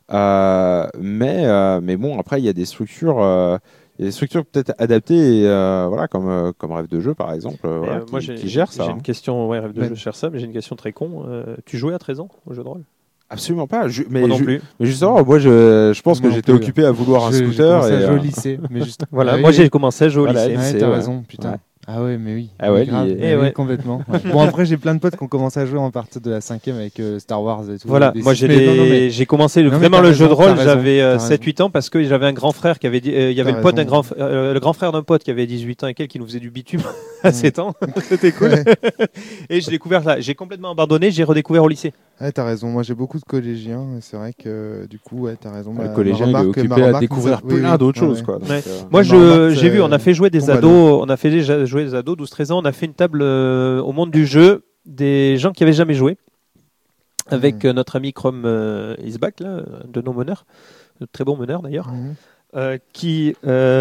Mais bon, après il y a des structures peut-être adaptées, voilà, comme Rêve de jeu par exemple, qui gèrent ça. J'ai une question, Rêve de jeu gère ça, mais j'ai une question très con. Tu jouais à 13 ans au jeu de rôle? Absolument pas. Moi non plus. Mais justement, moi je pense que j'étais occupé à vouloir un scooter. J'ai joué au lycée. Mais juste... Voilà, moi j'ai commencé à jouer au lycée. Ouais, t'as raison, putain. Ouais. Ah ouais, mais oui. Ah ouais, oui, complètement. Ouais. Bon, après, j'ai plein de potes qui ont commencé à jouer en partie de la 5e avec Star Wars et tout. Voilà, moi j'ai commencé vraiment le jeu de rôle, j'avais 7-8 ans parce que j'avais un grand frère qui avait il y avait le grand frère d'un pote qui avait 18 ans et qui nous faisait du bitume à 7 ans. C'était cool. Et j'ai découvert ça. J'ai complètement abandonné, j'ai redécouvert au lycée. Ouais, t'as raison. Moi, j'ai beaucoup de collégiens. C'est vrai que du coup, t'as raison. Le collégien il est occupé à découvrir plein d'autres choses, quoi. Moi, j'ai vu, on a fait jouer des ados, 12-13 ans. On a fait une table au monde du jeu des gens qui avaient jamais joué avec notre ami Chrome Isbach, là, de nos meneurs, de très bon meneur d'ailleurs, qui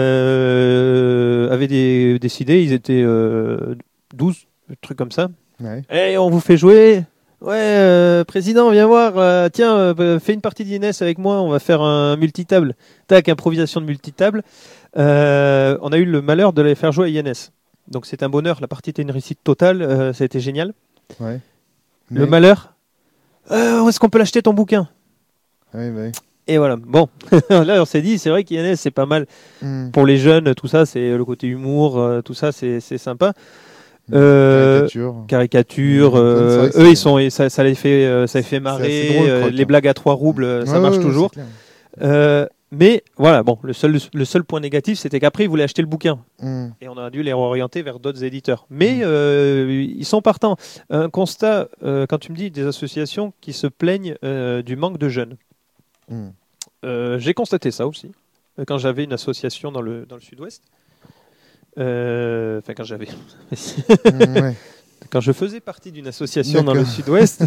avaient décidé, ils étaient 12, un truc comme ça. Ouais. Et on vous fait jouer. Ouais, président, viens voir. Tiens, fais une partie d'INS avec moi. On va faire un multitable. Tac, improvisation de multitable. On a eu le malheur de les faire jouer à INS. Donc c'est un bonheur. La partie était une réussite totale. Ça a été génial. Ouais. Le malheur. Où est-ce qu'on peut l'acheter ton bouquin? Ouais. Et voilà. Bon, là on s'est dit, c'est vrai qu'INS c'est pas mal pour les jeunes. Tout ça, c'est le côté humour. Tout ça, c'est sympa. Caricature. Eux, ils sont, ça les fait marrer. Drôle, les blagues à 3 roubles, ça marche toujours. Mais voilà, bon, le seul point négatif, c'était qu'après, ils voulaient acheter le bouquin. Et on a dû les réorienter vers d'autres éditeurs. Mais ils sont partants. Un constat, quand tu me dis des associations qui se plaignent du manque de jeunes. J'ai constaté ça aussi. Quand j'avais une association dans le sud-ouest. Enfin, quand j'avais. Quand je faisais partie d'une association dans le sud-ouest,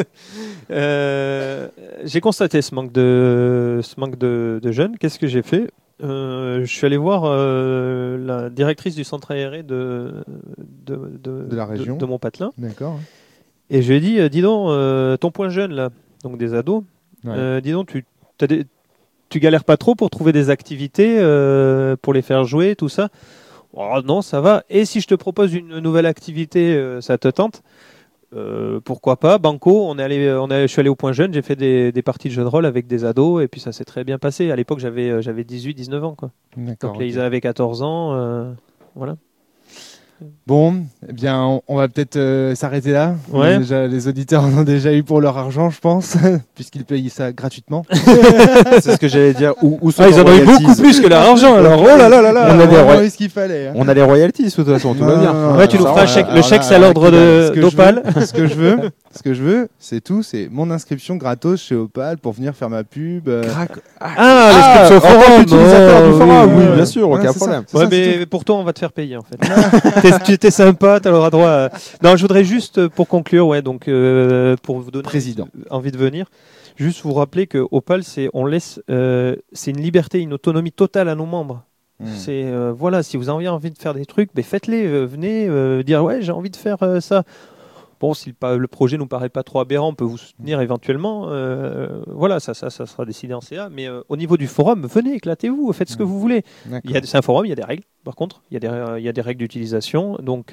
j'ai constaté ce manque de jeunes. Qu'est-ce que j'ai fait? Je suis allé voir la directrice du centre aéré de la région, de Montpatelin. D'accord. Et je lui ai dit, dis donc, ton point jeune là, donc des ados, dis donc, tu galères pas trop pour trouver des activités pour les faire jouer, tout ça? Oh, non, ça va. Et si je te propose une nouvelle activité, ça te tente? Pourquoi pas? Banco, je suis allé au point jeune, j'ai fait des parties de jeux de rôle avec des ados et puis ça s'est très bien passé. À l'époque, j'avais 18-19 ans, quoi. D'accord, donc ils avaient 14 ans, voilà. Bon, eh bien, on va peut-être s'arrêter là. Ouais. Les auditeurs en ont déjà eu pour leur argent, je pense, puisqu'ils payent ça gratuitement. C'est ce que j'allais dire. Où sont Ils en ont eu royalties beaucoup plus que leur argent, alors. Oh là là là là. On a des vraiment eu ce qu'il fallait. Hein. On a les royalties, de toute façon, tout va bien. Non, Ouais, tu nous ça, feras le chèque, c'est à l'ordre d'Opal. Ce que je veux, c'est tout, c'est mon inscription gratos chez Opal pour venir faire ma pub. L'inscription au forum. Utilisateur du forum, oui, ouais. bien sûr, Ouais, aucun c'est ça. problème. Ouais, mais pour toi, on va te faire payer en fait. Tu étais sympa, tu auras droit. Non, je voudrais juste pour conclure, ouais, donc pour vous donner Président. envie de venir, juste vous rappeler que Opal, c'est une liberté, une autonomie totale à nos membres. C'est voilà, si vous avez envie de faire des trucs, ben faites-les, venez dire ouais, j'ai envie de faire ça. Bon, si le projet nous paraît pas trop aberrant, on peut vous soutenir éventuellement. Voilà, ça sera décidé en CA. Mais au niveau du forum, venez, éclatez-vous, faites ce que vous voulez. C'est un forum, il y a des règles. Par contre, il y a des règles d'utilisation. Donc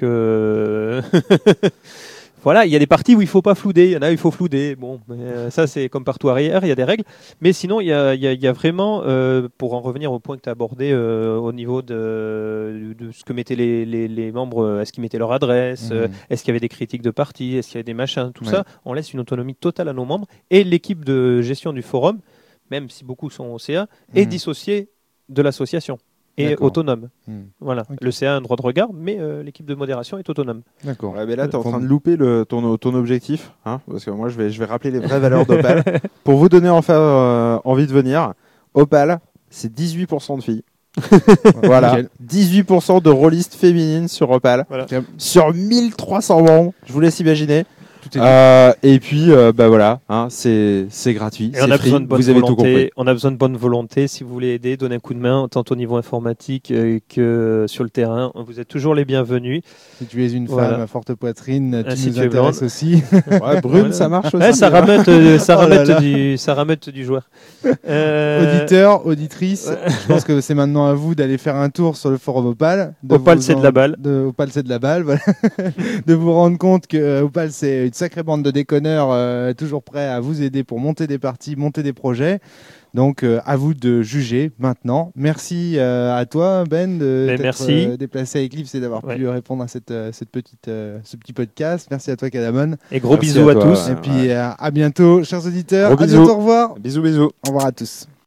voilà, il y a des parties où il faut pas flouder, il y en a où il faut flouder. Bon, ça c'est comme partout arrière, il y a des règles. Mais sinon, il y a vraiment, pour en revenir au point que tu as abordé au niveau de ce que mettaient les membres, est-ce qu'ils mettaient leur adresse, est-ce qu'il y avait des critiques de parties, est-ce qu'il y avait des machins, tout ça, on laisse une autonomie totale à nos membres. Et l'équipe de gestion du forum, même si beaucoup sont au CA, est dissociée de l'association. Et autonome. Voilà. Okay. Le CA a un droit de regard, mais l'équipe de modération est autonome. D'accord. Ouais, mais là, tu es en train de louper ton objectif, hein, parce que moi, je vais rappeler les vraies valeurs d'Opal. Pour vous donner envie de venir, Opal, c'est 18% de filles. Voilà. 18% de rôlistes féminines sur Opal. Voilà. Sur 1300 membres, je vous laisse imaginer. Et puis voilà, hein, c'est gratuit, et on a free, besoin de bonne vous avez tout compris. volonté. On a besoin de bonne volonté. Si vous voulez aider, donner un coup de main, tant au niveau informatique que sur le terrain. Vous êtes toujours les bienvenus. Si tu es une femme à forte poitrine, tu nous intéresses aussi. Ouais, brune, ça marche aussi. Ouais, ça rameute du joueur. Auditeurs, auditrices, je pense que c'est maintenant à vous d'aller faire un tour sur le forum Opal. Opal, c'est de la balle. Opal, c'est de la balle. Voilà. De vous rendre compte que Opal, c'est une sacrée bande de déconneurs toujours prêts à vous aider pour monter des parties, monter des projets. Donc à vous de juger maintenant. Merci à toi Ben de t'être déplacé à Eclipse et d'avoir pu répondre à ce petit podcast. Merci à toi Kadamon. Et gros bisous à tous. Et puis à bientôt chers auditeurs. À bientôt, au revoir. Bisous. Au revoir à tous.